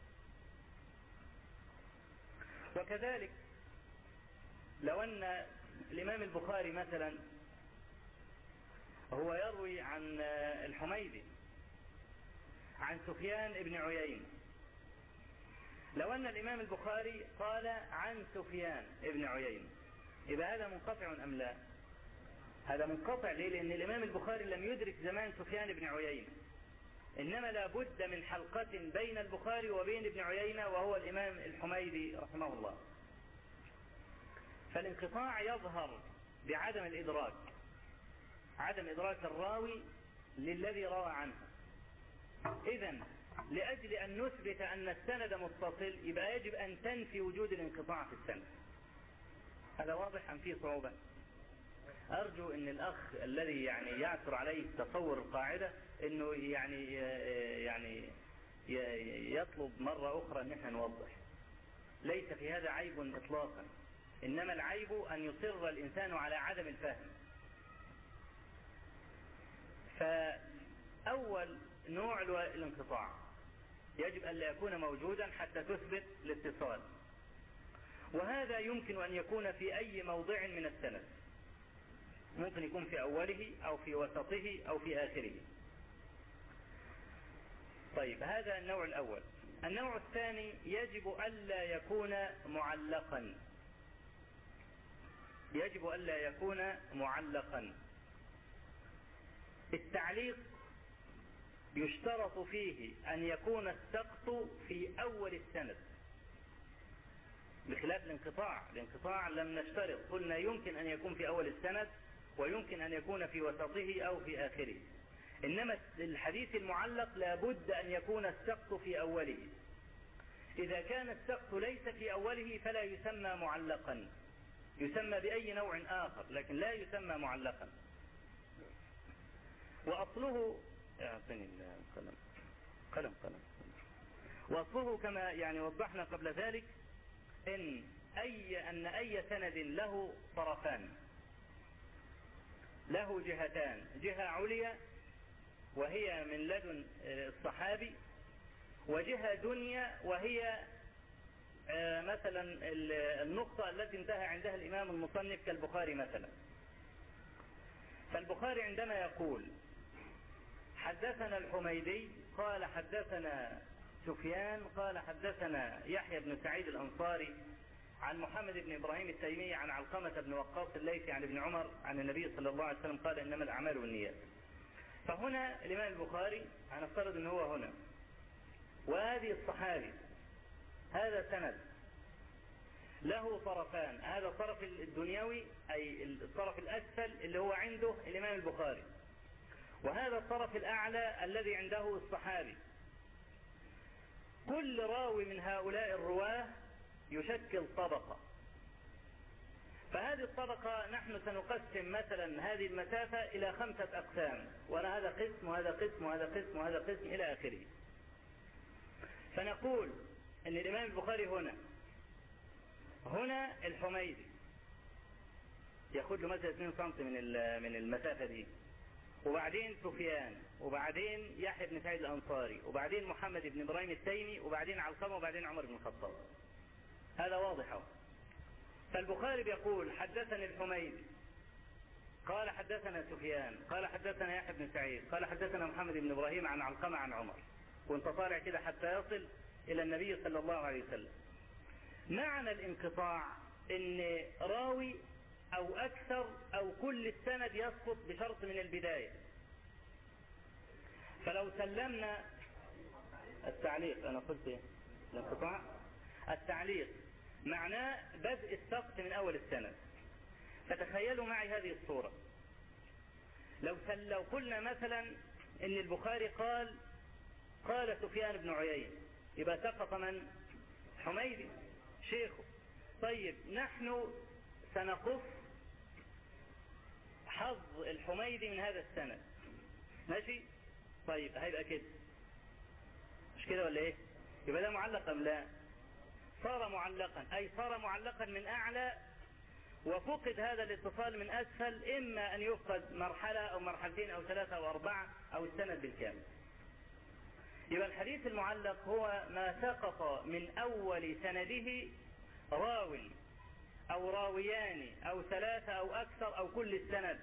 وكذلك لو أن الإمام البخاري مثلا هو يروي عن الحميدي عن سفيان ابن عيين، لو أن الإمام البخاري قال عن سفيان ابن عيين، يبقى هذا منقطع أم لا؟ هذا منقطع. ليه؟ لأن الإمام البخاري لم يدرك زمان سفيان ابن عيين، إنما لابد من حلقة بين البخاري وبين ابن عيينة وهو الإمام الحميدي رحمه الله. فالانقطاع يظهر بعدم الإدراك، عدم إدراك الراوي للذي روى عنه. إذن لأجل أن نثبت أن السند متصل يبقى يجب أن تنفي وجود الانقطاع في السند. هذا واضح أم فيه صعوبة؟ أرجو أن الأخ الذي يعني يعثر عليه تصور القاعدة أنه يعني يطلب مرة أخرى أن احنا نوضح. ليس في هذا عيب إطلاقا، إنما العيب أن يصر الإنسان على عدم الفهم. فأول نوع الانقطاع يجب أن لا يكون موجودا حتى تثبت الاتصال، وهذا يمكن أن يكون في أي موضع من السند، ممكن يكون في أوله أو في وسطه أو في آخره. طيب، هذا النوع الأول. النوع الثاني يجب ألا يكون معلقا، يجب ألا يكون معلقا. التعليق يشترط فيه أن يكون السقط في أول السند، بخلاف الانقطاع. الانقطاع لم نشترط، قلنا يمكن أن يكون في أول السند ويمكن أن يكون في وسطه أو في آخره. إنما الحديث المعلق لابد أن يكون السقط في أوله. إذا كان السقط ليس في أوله فلا يسمى معلقا، يسمى بأي نوع آخر لكن لا يسمى معلقا. وأصله وأصله كما يعني وضحنا قبل ذلك أن أي سند له طرفان، له جهتان، جهة عليا وهي من لدن الصحابي، وجهة دنيا وهي مثلا النقطة التي انتهى عندها الإمام المصنف كالبخاري مثلا. فالبخاري عندما يقول حدثنا الحميدي قال حدثنا سفيان قال حدثنا يحيى بن سعيد الأنصاري عن محمد بن إبراهيم التيمي عن علقمة بن وقاص الليثي عن ابن عمر عن النبي صلى الله عليه وسلم قال إنما الأعمال بالنيات. فهنا الإمام البخاري هنفترض أنه هو هنا، وهذه الصحابي هذا سند له طرفان، هذا الطرف الدنيوي أي الطرف الأسفل اللي هو عنده الإمام البخاري، وهذا الطرف الأعلى الذي عنده الصحابي. كل راوي من هؤلاء الرواه يشكل طبقة، فهذه الطبقة نحن سنقسم مثلا هذه المسافة إلى 5 أقسام، وأنا هذا قسم وهذا قسم وهذا قسم وهذا قسم إلى آخره. فنقول أن الإمام البخاري هنا الحميدي ياخد له مثلا 2 سم من المسافة دي، وبعدين سفيان، وبعدين يحيى بن سعيد الأنصاري، وبعدين محمد بن إبراهيم التيمي، وبعدين علقمة، وبعدين عمر بن الخطاب. هذا واضح. فالبخاري بيقول حدثني الحميدي قال حدثنا سفيان قال حدثنا يحيى بن سعيد قال حدثنا محمد بن إبراهيم عن علقمة عن عمر. وانت طالع كده حتى يصل إلى النبي صلى الله عليه وسلم. معنى الانقطاع ان راوي او اكثر او كل السند يسقط بشرط من البداية. فلو سلمنا التعليق، انا قلت ايه؟ الانقطاع التعليق معناه بدء السقط من اول السند. فتخيلوا معي هذه الصورة. لو قلنا مثلا ان البخاري قال سفيان بن عيينة، يبقى سقط من؟ حميدي شيخه. طيب نحن سنقص حظ الحميدي من هذا السند، ماشي؟ طيب هيبقى كده، مش كده ولا ايه؟ يبقى ده معلق ام لا؟ صار معلقا، اي صار معلقا من اعلى وفقد هذا الاتصال من اسفل، اما ان يفقد مرحلة او مرحلتين او ثلاثة او اربعة او السند بالكامل. يبقى الحديث المعلق هو ما سقط من اول سنده راو او راويان او ثلاثة او اكثر او كل السند.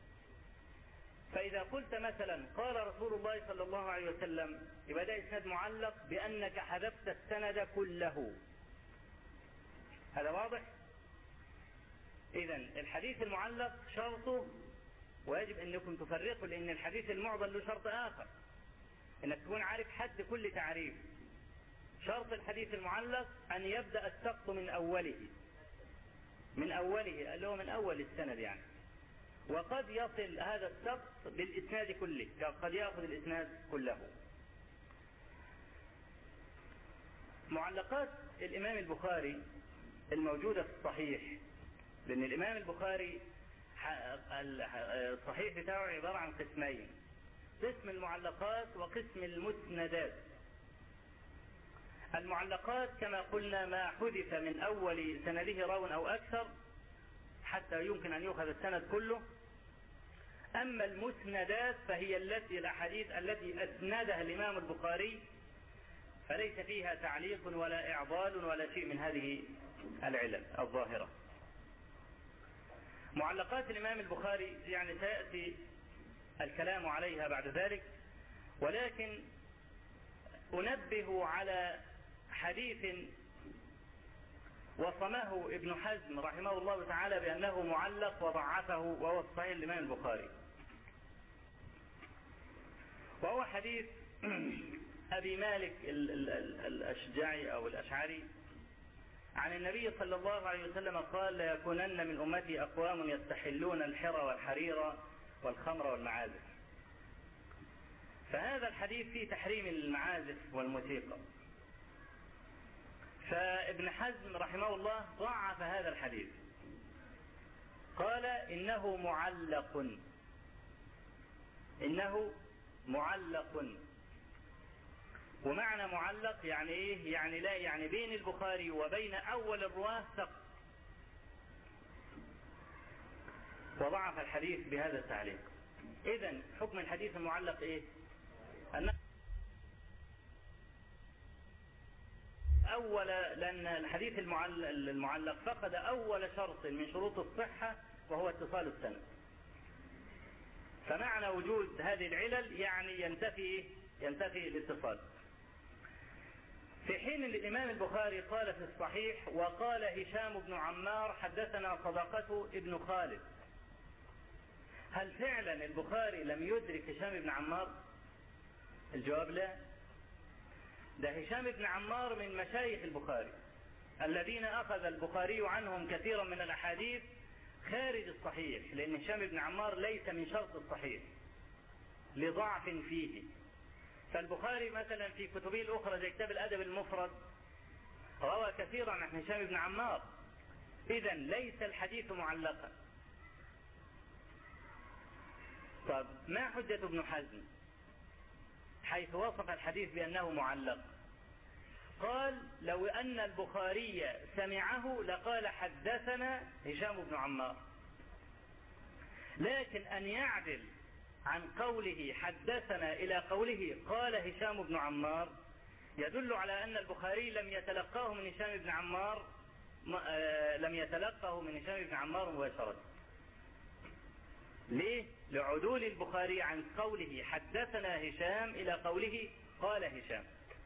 فاذا قلت مثلا قال رسول الله صلى الله عليه وسلم، يبقى ده اسناد معلق بانك حذفت السند كله. هذا واضح؟ اذا الحديث المعلق شرطه، ويجب انكم تفرقوا، لان الحديث المعضل له شرط اخر، انك تكون عارف حد كل تعريف. شرط الحديث المعلق ان يبدأ السقط من اوله اللي هو من اول السند يعني. وقد يصل هذا السقط بالاسناد كله، قد يأخذ الاسناد كله. معلقات الامام البخاري الموجودة في الصحيح، لان الامام البخاري الصحيح بتاعه عبارة عن قسمين: قسم المعلقات وقسم المسندات. المعلقات كما قلنا ما حذف من اول سنده راو او اكثر حتى يمكن ان يؤخذ السند كله. اما المسندات فهي الاحاديث التي اسندها الامام البخاري، فليس فيها تعليق ولا اعضال ولا شيء من هذه العلل الظاهرة. معلقات الامام البخاري يعني سيأتي الكلام عليها بعد ذلك، ولكن أنبه على حديث وصمه ابن حزم رحمه الله تعالى بأنه معلق وضعفه، وهو الصحيح الإمام البخاري، وهو حديث أبي مالك الأشجعي أو الأشعري عن النبي صلى الله عليه وسلم قال: ليكونن من أمتي أقوام يستحلون الحرى والحرير والخمر والمعازف. فهذا الحديث فيه تحريم المعازف والموسيقى. فابن حزم رحمه الله ضعف هذا الحديث، قال إنه معلق. ومعنى معلق يعني ايه؟ يعني لا يعني بين البخاري وبين اول الرواه سقط. وضعف الحديث بهذا التعليق. اذا حكم الحديث المعلق ايه؟ لأن الحديث المعلق فقد أول شرط من شروط الصحة، وهو اتصال السند. فمعنى وجود هذه العلل يعني ينتفي الاتصال. في حين الإمام البخاري قال في الصحيح: وقال هشام بن عمار حدثنا صداقته ابن خالد. هل فعلا البخاري لم يدرك هشام بن عمار؟ الجواب لا. ده هشام بن عمار من مشايخ البخاري الذين أخذ البخاري عنهم كثيرا من الأحاديث خارج الصحيح، لأن هشام بن عمار ليس من شرط الصحيح لضعف فيه. فالبخاري مثلا في كتبه الأخرى زي كتاب الأدب المفرد روى كثيرا عن هشام بن عمار. إذن ليس الحديث معلقا. طب ما حجة ابن حزم حيث وصف الحديث بأنه معلق؟ قال: لو أن البخاري سمعه لقال حدثنا هشام بن عمار، لكن أن يعدل عن قوله حدثنا إلى قوله قال هشام بن عمار يدل على أن البخاري لم يتلقاه من هشام بن عمار مباشرة. ليه؟ لعدول البخاري عن قوله حدثنا هشام إلى قوله قال هشام.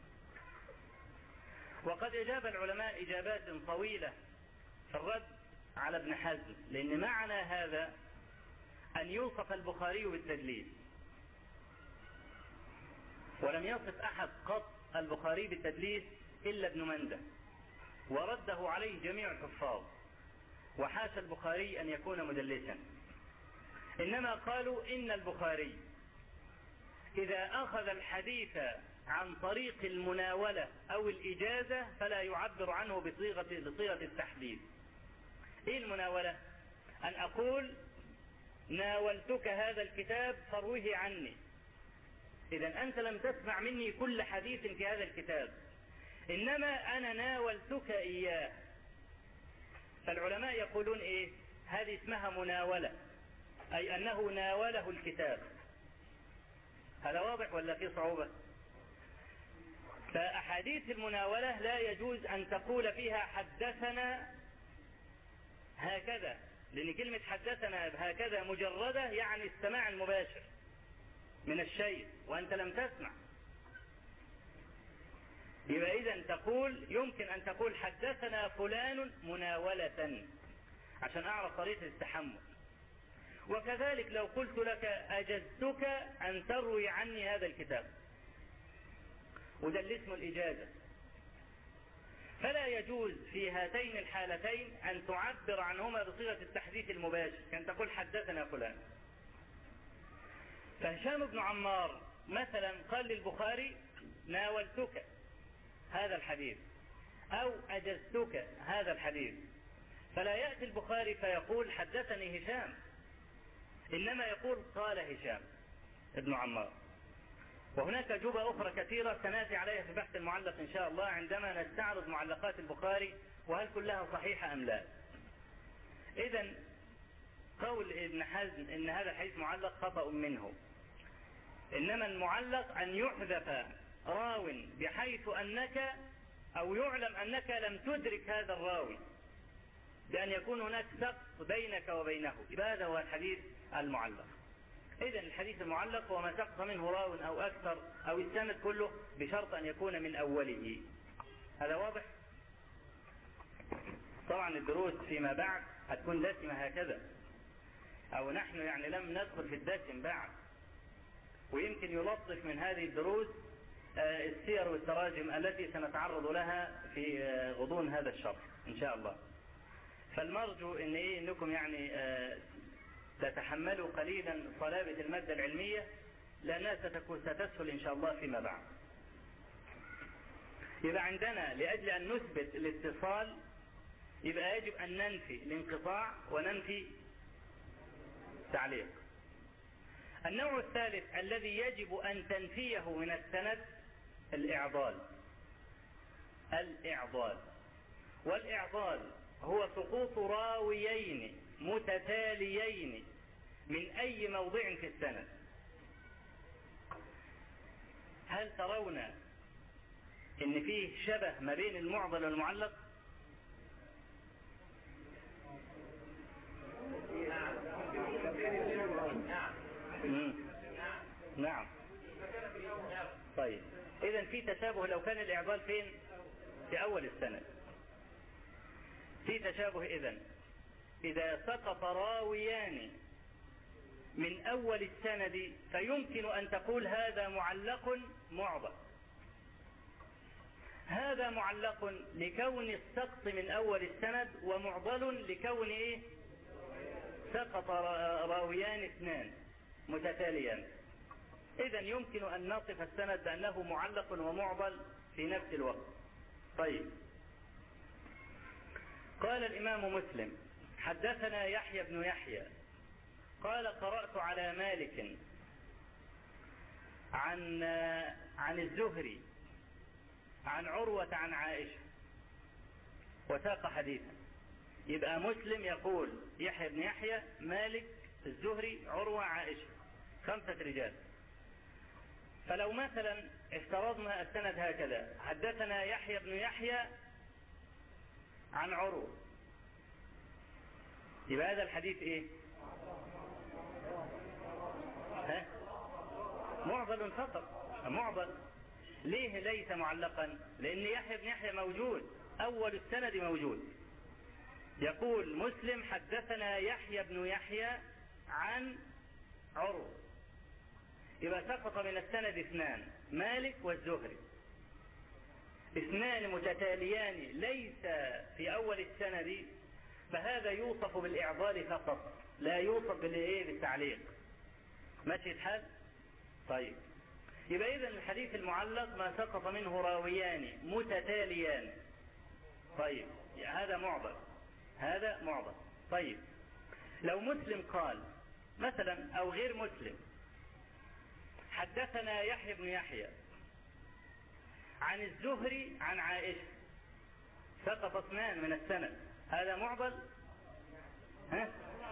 وقد أجاب العلماء إجابات طويلة في الرد على ابن حزم، لأن معنى هذا أن يوصف البخاري بالتدليس، ولم يصف أحد قط البخاري بالتدليس إلا ابن منده، ورده عليه جميع الحفاظ، وحاشا البخاري أن يكون مدلسا، إنما قالوا إن البخاري إذا أخذ الحديث عن طريق المناولة أو الإجازة فلا يعبر عنه بصيغة التحديث. إيه المناولة؟ أن أقول ناولتك هذا الكتاب فاروه عني، إذا أنت لم تسمع مني كل حديث في هذا الكتاب، إنما أنا ناولتك إياه. فالعلماء يقولون إيه؟ هذه اسمها مناولة، أي أنه ناوله الكتاب. هذا واضح ولا فيه صعوبة؟ فأحاديث المناولة لا يجوز أن تقول فيها حدثنا هكذا، لأن كلمة حدثنا هكذا مجردة يعني السماع المباشر من الشيء وأنت لم تسمع. يبقى إذن تقول يمكن أن تقول حدثنا فلان مناولة عشان أعرف طريقة التحمل. وكذلك لو قلت لك أجزتك أن تروي عني هذا الكتاب، وده اللي اسمه الإجازة، فلا يجوز في هاتين الحالتين أن تعبر عنهما بصيغة التحديث المباشر، كان تقول حدثنا فلان. فهشام بن عمار مثلا قال للبخاري ناولتك هذا الحديث أو أجزتك هذا الحديث، فلا يأتي البخاري فيقول حدثني هشام، إنما يقول قال هشام ابن عمار. وهناك أجوبة أخرى كثيرة سنأتي عليها في بحث المعلق إن شاء الله عندما نستعرض معلقات البخاري وهل كلها صحيحة أم لا. إذن قول ابن حزم إن هذا الحديث معلق خطأ منه، إنما المعلق أن يحذف راو بحيث أنك أو يعلم أنك لم تدرك هذا الراوي، بأن يكون هناك سقط بينك وبينه، هذا هو الحديث المعلق. إذن الحديث المعلق هو ما سقط منه راو أو أكثر أو السند كله بشرط أن يكون من أوله. هذا واضح؟ طبعا الدروس فيما بعد هتكون دسمة هكذا، أو نحن يعني لم ندخل في الدسم بعد، ويمكن يلطف من هذه الدروس السير والتراجم التي سنتعرض لها في غضون هذا الشرح إن شاء الله. فالمرجو إنكم يعني تتحملوا قليلا صلابة المادة العلمية، لأنها ستسهل إن شاء الله فيما بعد. يبقى عندنا لأجل أن نثبت الاتصال يبقى يجب أن ننفي الانقطاع وننفي تعليق. النوع الثالث الذي يجب أن تنفيه من السند الإعضال. والإعضال هو سقوط راويين متتاليين من أي موضع في السند. هل ترون إن فيه شبه ما بين المعضل والمعلق؟ نعم. طيب إذن في تشابه. لو كان الإعضال فين؟ في أول السند. في تشابه إذن إذا سقط راويان من أول السند فيمكن أن تقول هذا معلق معضل. هذا معلق لكون السقط من أول السند، ومعضل لكون سقط راويان اثنان متتاليان. إذن يمكن أن نصف السند بأنه معلق ومعضل في نفس الوقت. طيب، قال الإمام مسلم حدثنا يحيى بن يحيى قال قرأت على مالك عن الزهري عن عروة عن عائشة وساق حديثا. يبقى مسلم يقول يحيى بن يحيى، مالك، الزهري، عروة، عائشة، 5 رجال. فلو مثلا افترضنا السند هكذا: حدثنا يحيى بن يحيى عن عروة، يبقى هذا الحديث معضل فقط، معضل. ليه ليس معلقا؟ لأن يحيى بن يحيى موجود، أول السند موجود. يقول مسلم حدثنا يحيى بن يحيى عن عروة، يبقى سقط من السند اثنان، مالك والزهري، اثنان متتاليان ليس في أول السند، فهذا يوصف بالإعضال فقط، لا يوصف بالتعليق. ماشي الحال؟ طيب، يبقى إذن الحديث المعلق ما سقط منه راويان متتاليان. طيب، هذا معضل، هذا معضل. طيب، لو مسلم قال مثلا أو غير مسلم حدثنا يحيى بن يحيى عن الزهري عن عائشة، سقط اثنان من السند، هذا معضل؟ ها؟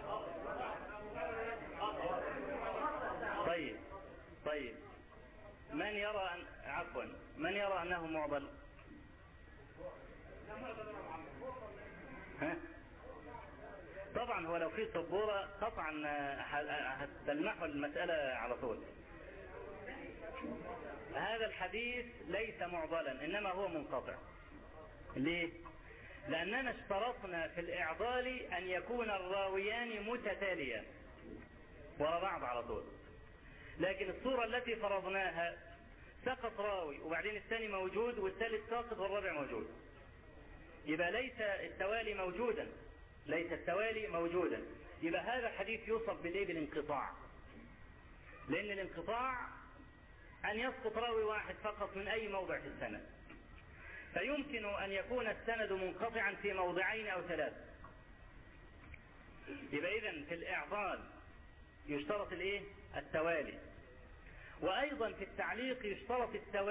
طيب من يرى من يرى أنه معضل؟ ها؟ طبعا هو لو في سبورة قطعا هتلمحوا المسألة على طول. هذا الحديث ليس معضلا، إنما هو منقطع. ليه؟ لأننا اشترطنا في الإعضال أن يكون الراويان متتاليان وراء بعض على طول، لكن الصورة التي فرضناها سقط راوي وبعدين الثاني موجود والثالث ساقط والرابع موجود، يبقى ليس التوالي موجودا، يبقى هذا الحديث يوصف بالانقطاع، لأن الانقطاع أن يسقط راوي واحد فقط من أي موضع في السند، فيمكن أن يكون السند منقطعا في موضعين أو ثلاث. يبقى إذن في الإعضال يشترط التوالي، وأيضا في التعليق يشترط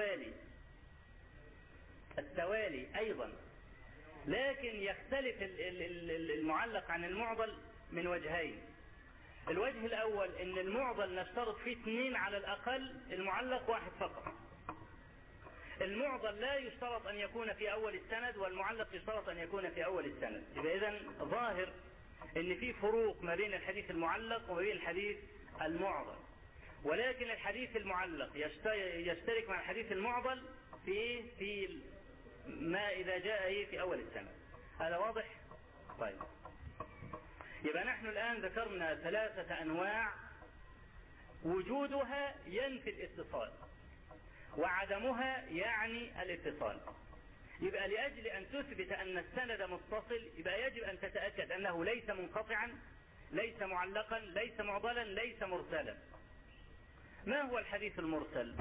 التوالي أيضا، لكن يختلف المعلق عن المعضل من وجهين. الوجه الأول أن المعضل نشترط فيه اثنين على الأقل، المعلق واحد فقط. المعضل لا يشترط أن يكون في أول السند، والمعلق يشترط أن يكون في أول السند. يبقى إذن ظاهر أن في فروق ما بين الحديث المعلق وما بين الحديث المعضل، ولكن الحديث المعلق يشترك مع الحديث المعضل في ما إذا جاء في أول السند. هذا واضح؟ طيب، يبقى نحن الآن ذكرنا 3 أنواع وجودها ينفي الاتصال، وعدمها يعني الاتصال. يبقى لأجل أن تثبت أن السند متصل يبقى يجب أن تتأكد أنه ليس منقطعا، ليس معلقا، ليس معضلا، ليس مرسلا. ما هو الحديث المرسل؟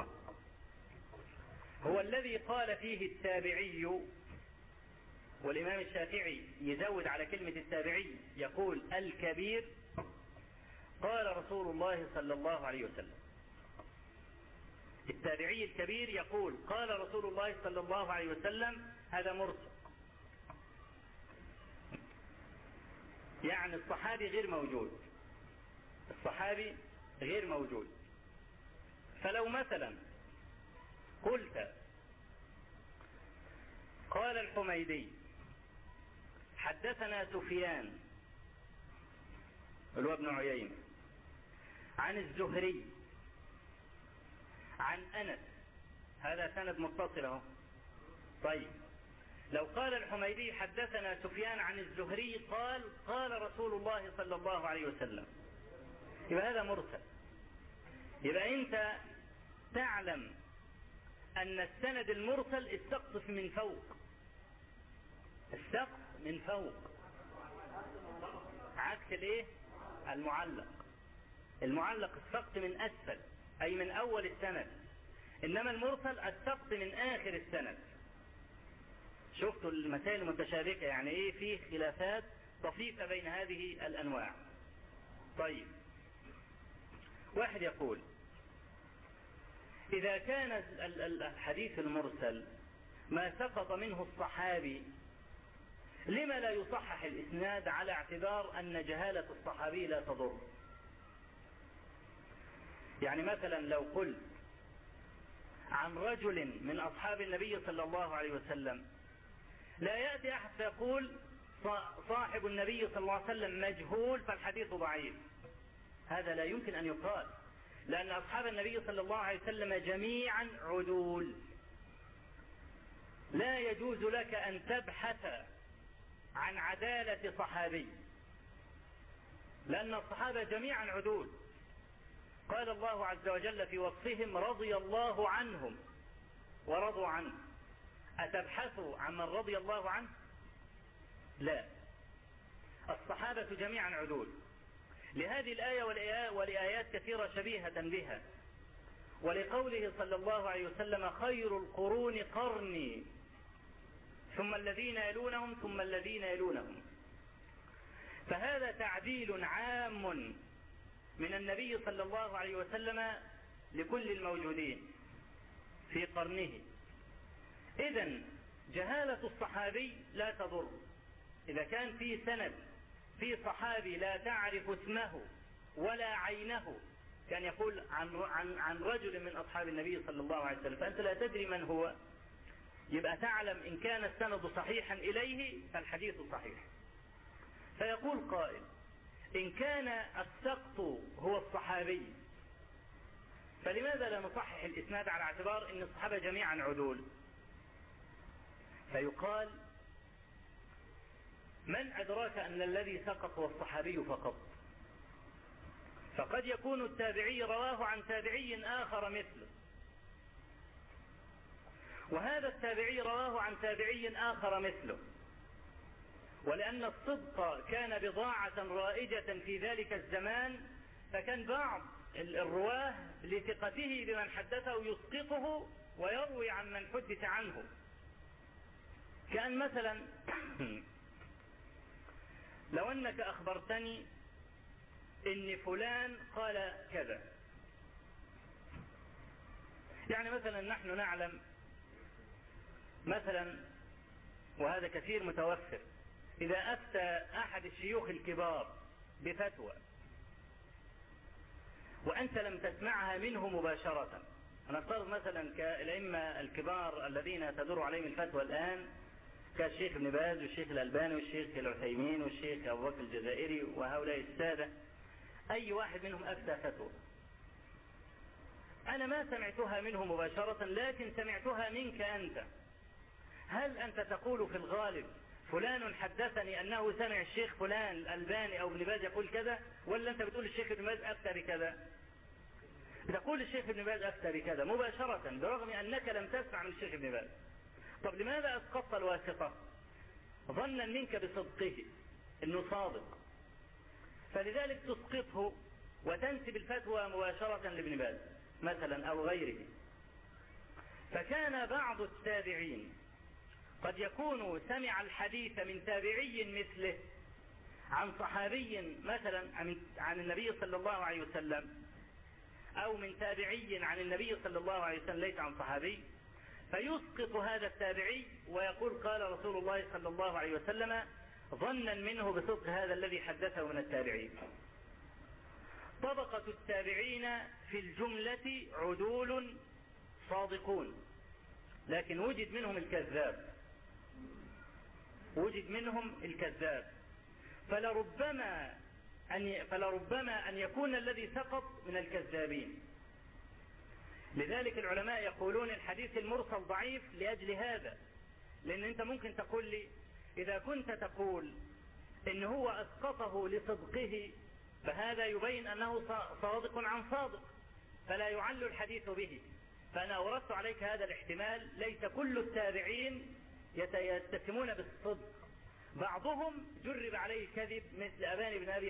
هو الذي قال فيه التابعي، والإمام الشافعي يزود على كلمة التابعي يقول الكبير، قال رسول الله صلى الله عليه وسلم. التابعي الكبير يقول قال رسول الله صلى الله عليه وسلم، هذا مرسل، يعني الصحابي غير موجود. فلو مثلا قلت قال الحميدي حدثنا سفيان اللي هو ابن عيينة عن الزهري عن أنس، هذا سند متصل اهو. طيب، لو قال الحميدي حدثنا سفيان عن الزهري قال رسول الله صلى الله عليه وسلم، يبقى هذا مرسل. يبقى أنت تعلم أن السند المرسل السقط من فوق، عكس المعلق السقط من أسفل أي من أول السند، إنما المرسل السقط من آخر السند. شفتوا المسائل المتشابكة، يعني فيه خلافات طفيفة بين هذه الأنواع. طيب، واحد يقول إذا كان الحديث المرسل ما سقط منه الصحابي، لما لا يصحح الإسناد على اعتبار أن جهالة الصحابي لا تضر؟ يعني مثلا لو قلت عن رجل من أصحاب النبي صلى الله عليه وسلم، لا يأتي أحد فيقول صاحب النبي صلى الله عليه وسلم مجهول فالحديث ضعيف. هذا لا يمكن أن يقال، لأن أصحاب النبي صلى الله عليه وسلم جميعا عدول، لا يجوز لك أن تبحث عن عدالة صحابي، لأن الصحابة جميعا عدول. قال الله عز وجل في وصفهم: رضي الله عنهم ورضوا عنه. أتبحثوا عن من رضي الله عنه؟ لا، الصحابة جميعا عدول. لهذه الآية ولآيات كثيرة شبيهة بها، ولقوله صلى الله عليه وسلم: خير القرون قرني ثم الذين يلونهم ثم الذين يلونهم. فهذا تعديل عام من النبي صلى الله عليه وسلم لكل الموجودين في قرنه. إذن جهالة الصحابي لا تضر. إذا كان في سند في صحابي لا تعرف اسمه ولا عينه، كان يقول عن رجل من أصحاب النبي صلى الله عليه وسلم، فأنت لا تدري من هو، يبقى تعلم إن كان السند صحيحا إليه فالحديث صحيح. فيقول قائل: إن كان السقط هو الصحابي فلماذا لا نصحح الإسناد على اعتبار أن الصحابة جميعا عدول؟ فيقال: من أدراك أن الذي سقط هو الصحابي فقط؟ فقد يكون التابعي رواه عن تابعي آخر مثله، وهذا التابعي رواه عن تابعي آخر مثله، ولأن الصدق كان بضاعة رائجة في ذلك الزمان، فكان بعض الرواه لثقته بمن حدثه يسقطه ويروي عن من حدث عنه. كأن مثلا لو أنك أخبرتني إن فلان قال كذا، يعني مثلا نحن نعلم مثلا، وهذا كثير متوفر، إذا أفتى أحد الشيوخ الكبار بفتوى وأنت لم تسمعها منه مباشرة، نفترض مثلا كالأئمة الكبار الذين تدور عليهم الفتوى الآن كالشيخ ابن باز والشيخ الألباني والشيخ العثيمين والشيخ أبو بكر الجزائري وهؤلاء السادة، أي واحد منهم أفتى فتوى أنا ما سمعتها منه مباشرة لكن سمعتها منك أنت، هل أنت تقول في الغالب فلان حدثني أنه سمع الشيخ فلان الألباني أو ابن باز يقول كذا، ولا أنت بتقول الشيخ ابن باز أفتى بكذا؟ بتقول الشيخ ابن باز أفتى بكذا مباشرة برغم أنك لم تسمع من الشيخ ابن باز. طب لماذا أسقطت الواسطة؟ ظنا منك بصدقه أنه صادق، فلذلك تسقطه وتنسب الفتوى مباشرة لابن باز مثلا أو غيره. فكان بعض التابعين قد يكون سمع الحديث من تابعي مثله عن صحابي مثلا عن النبي صلى الله عليه وسلم، أو من تابعي عن النبي صلى الله عليه وسلم ليس عن صحابي، فيسقط هذا التابعي ويقول قال رسول الله صلى الله عليه وسلم ظنا منه بصدق هذا الذي حدثه من التابعين. طبقة التابعين في الجملة عدول صادقون، لكن وجد منهم الكذاب، فلربما أن يكون الذي سقط من الكذابين. لذلك العلماء يقولون الحديث المرسل ضعيف لأجل هذا، لأن أنت ممكن تقول لي إذا كنت تقول إن هو أسقطه لصدقه فهذا يبين أنه صادق عن صادق فلا يعل الحديث به، فأنا أوردت عليك هذا الاحتمال. ليس كل التابعين يتسمون بالصدق، بعضهم جرب عليه الكذب مثل أبان بن أبي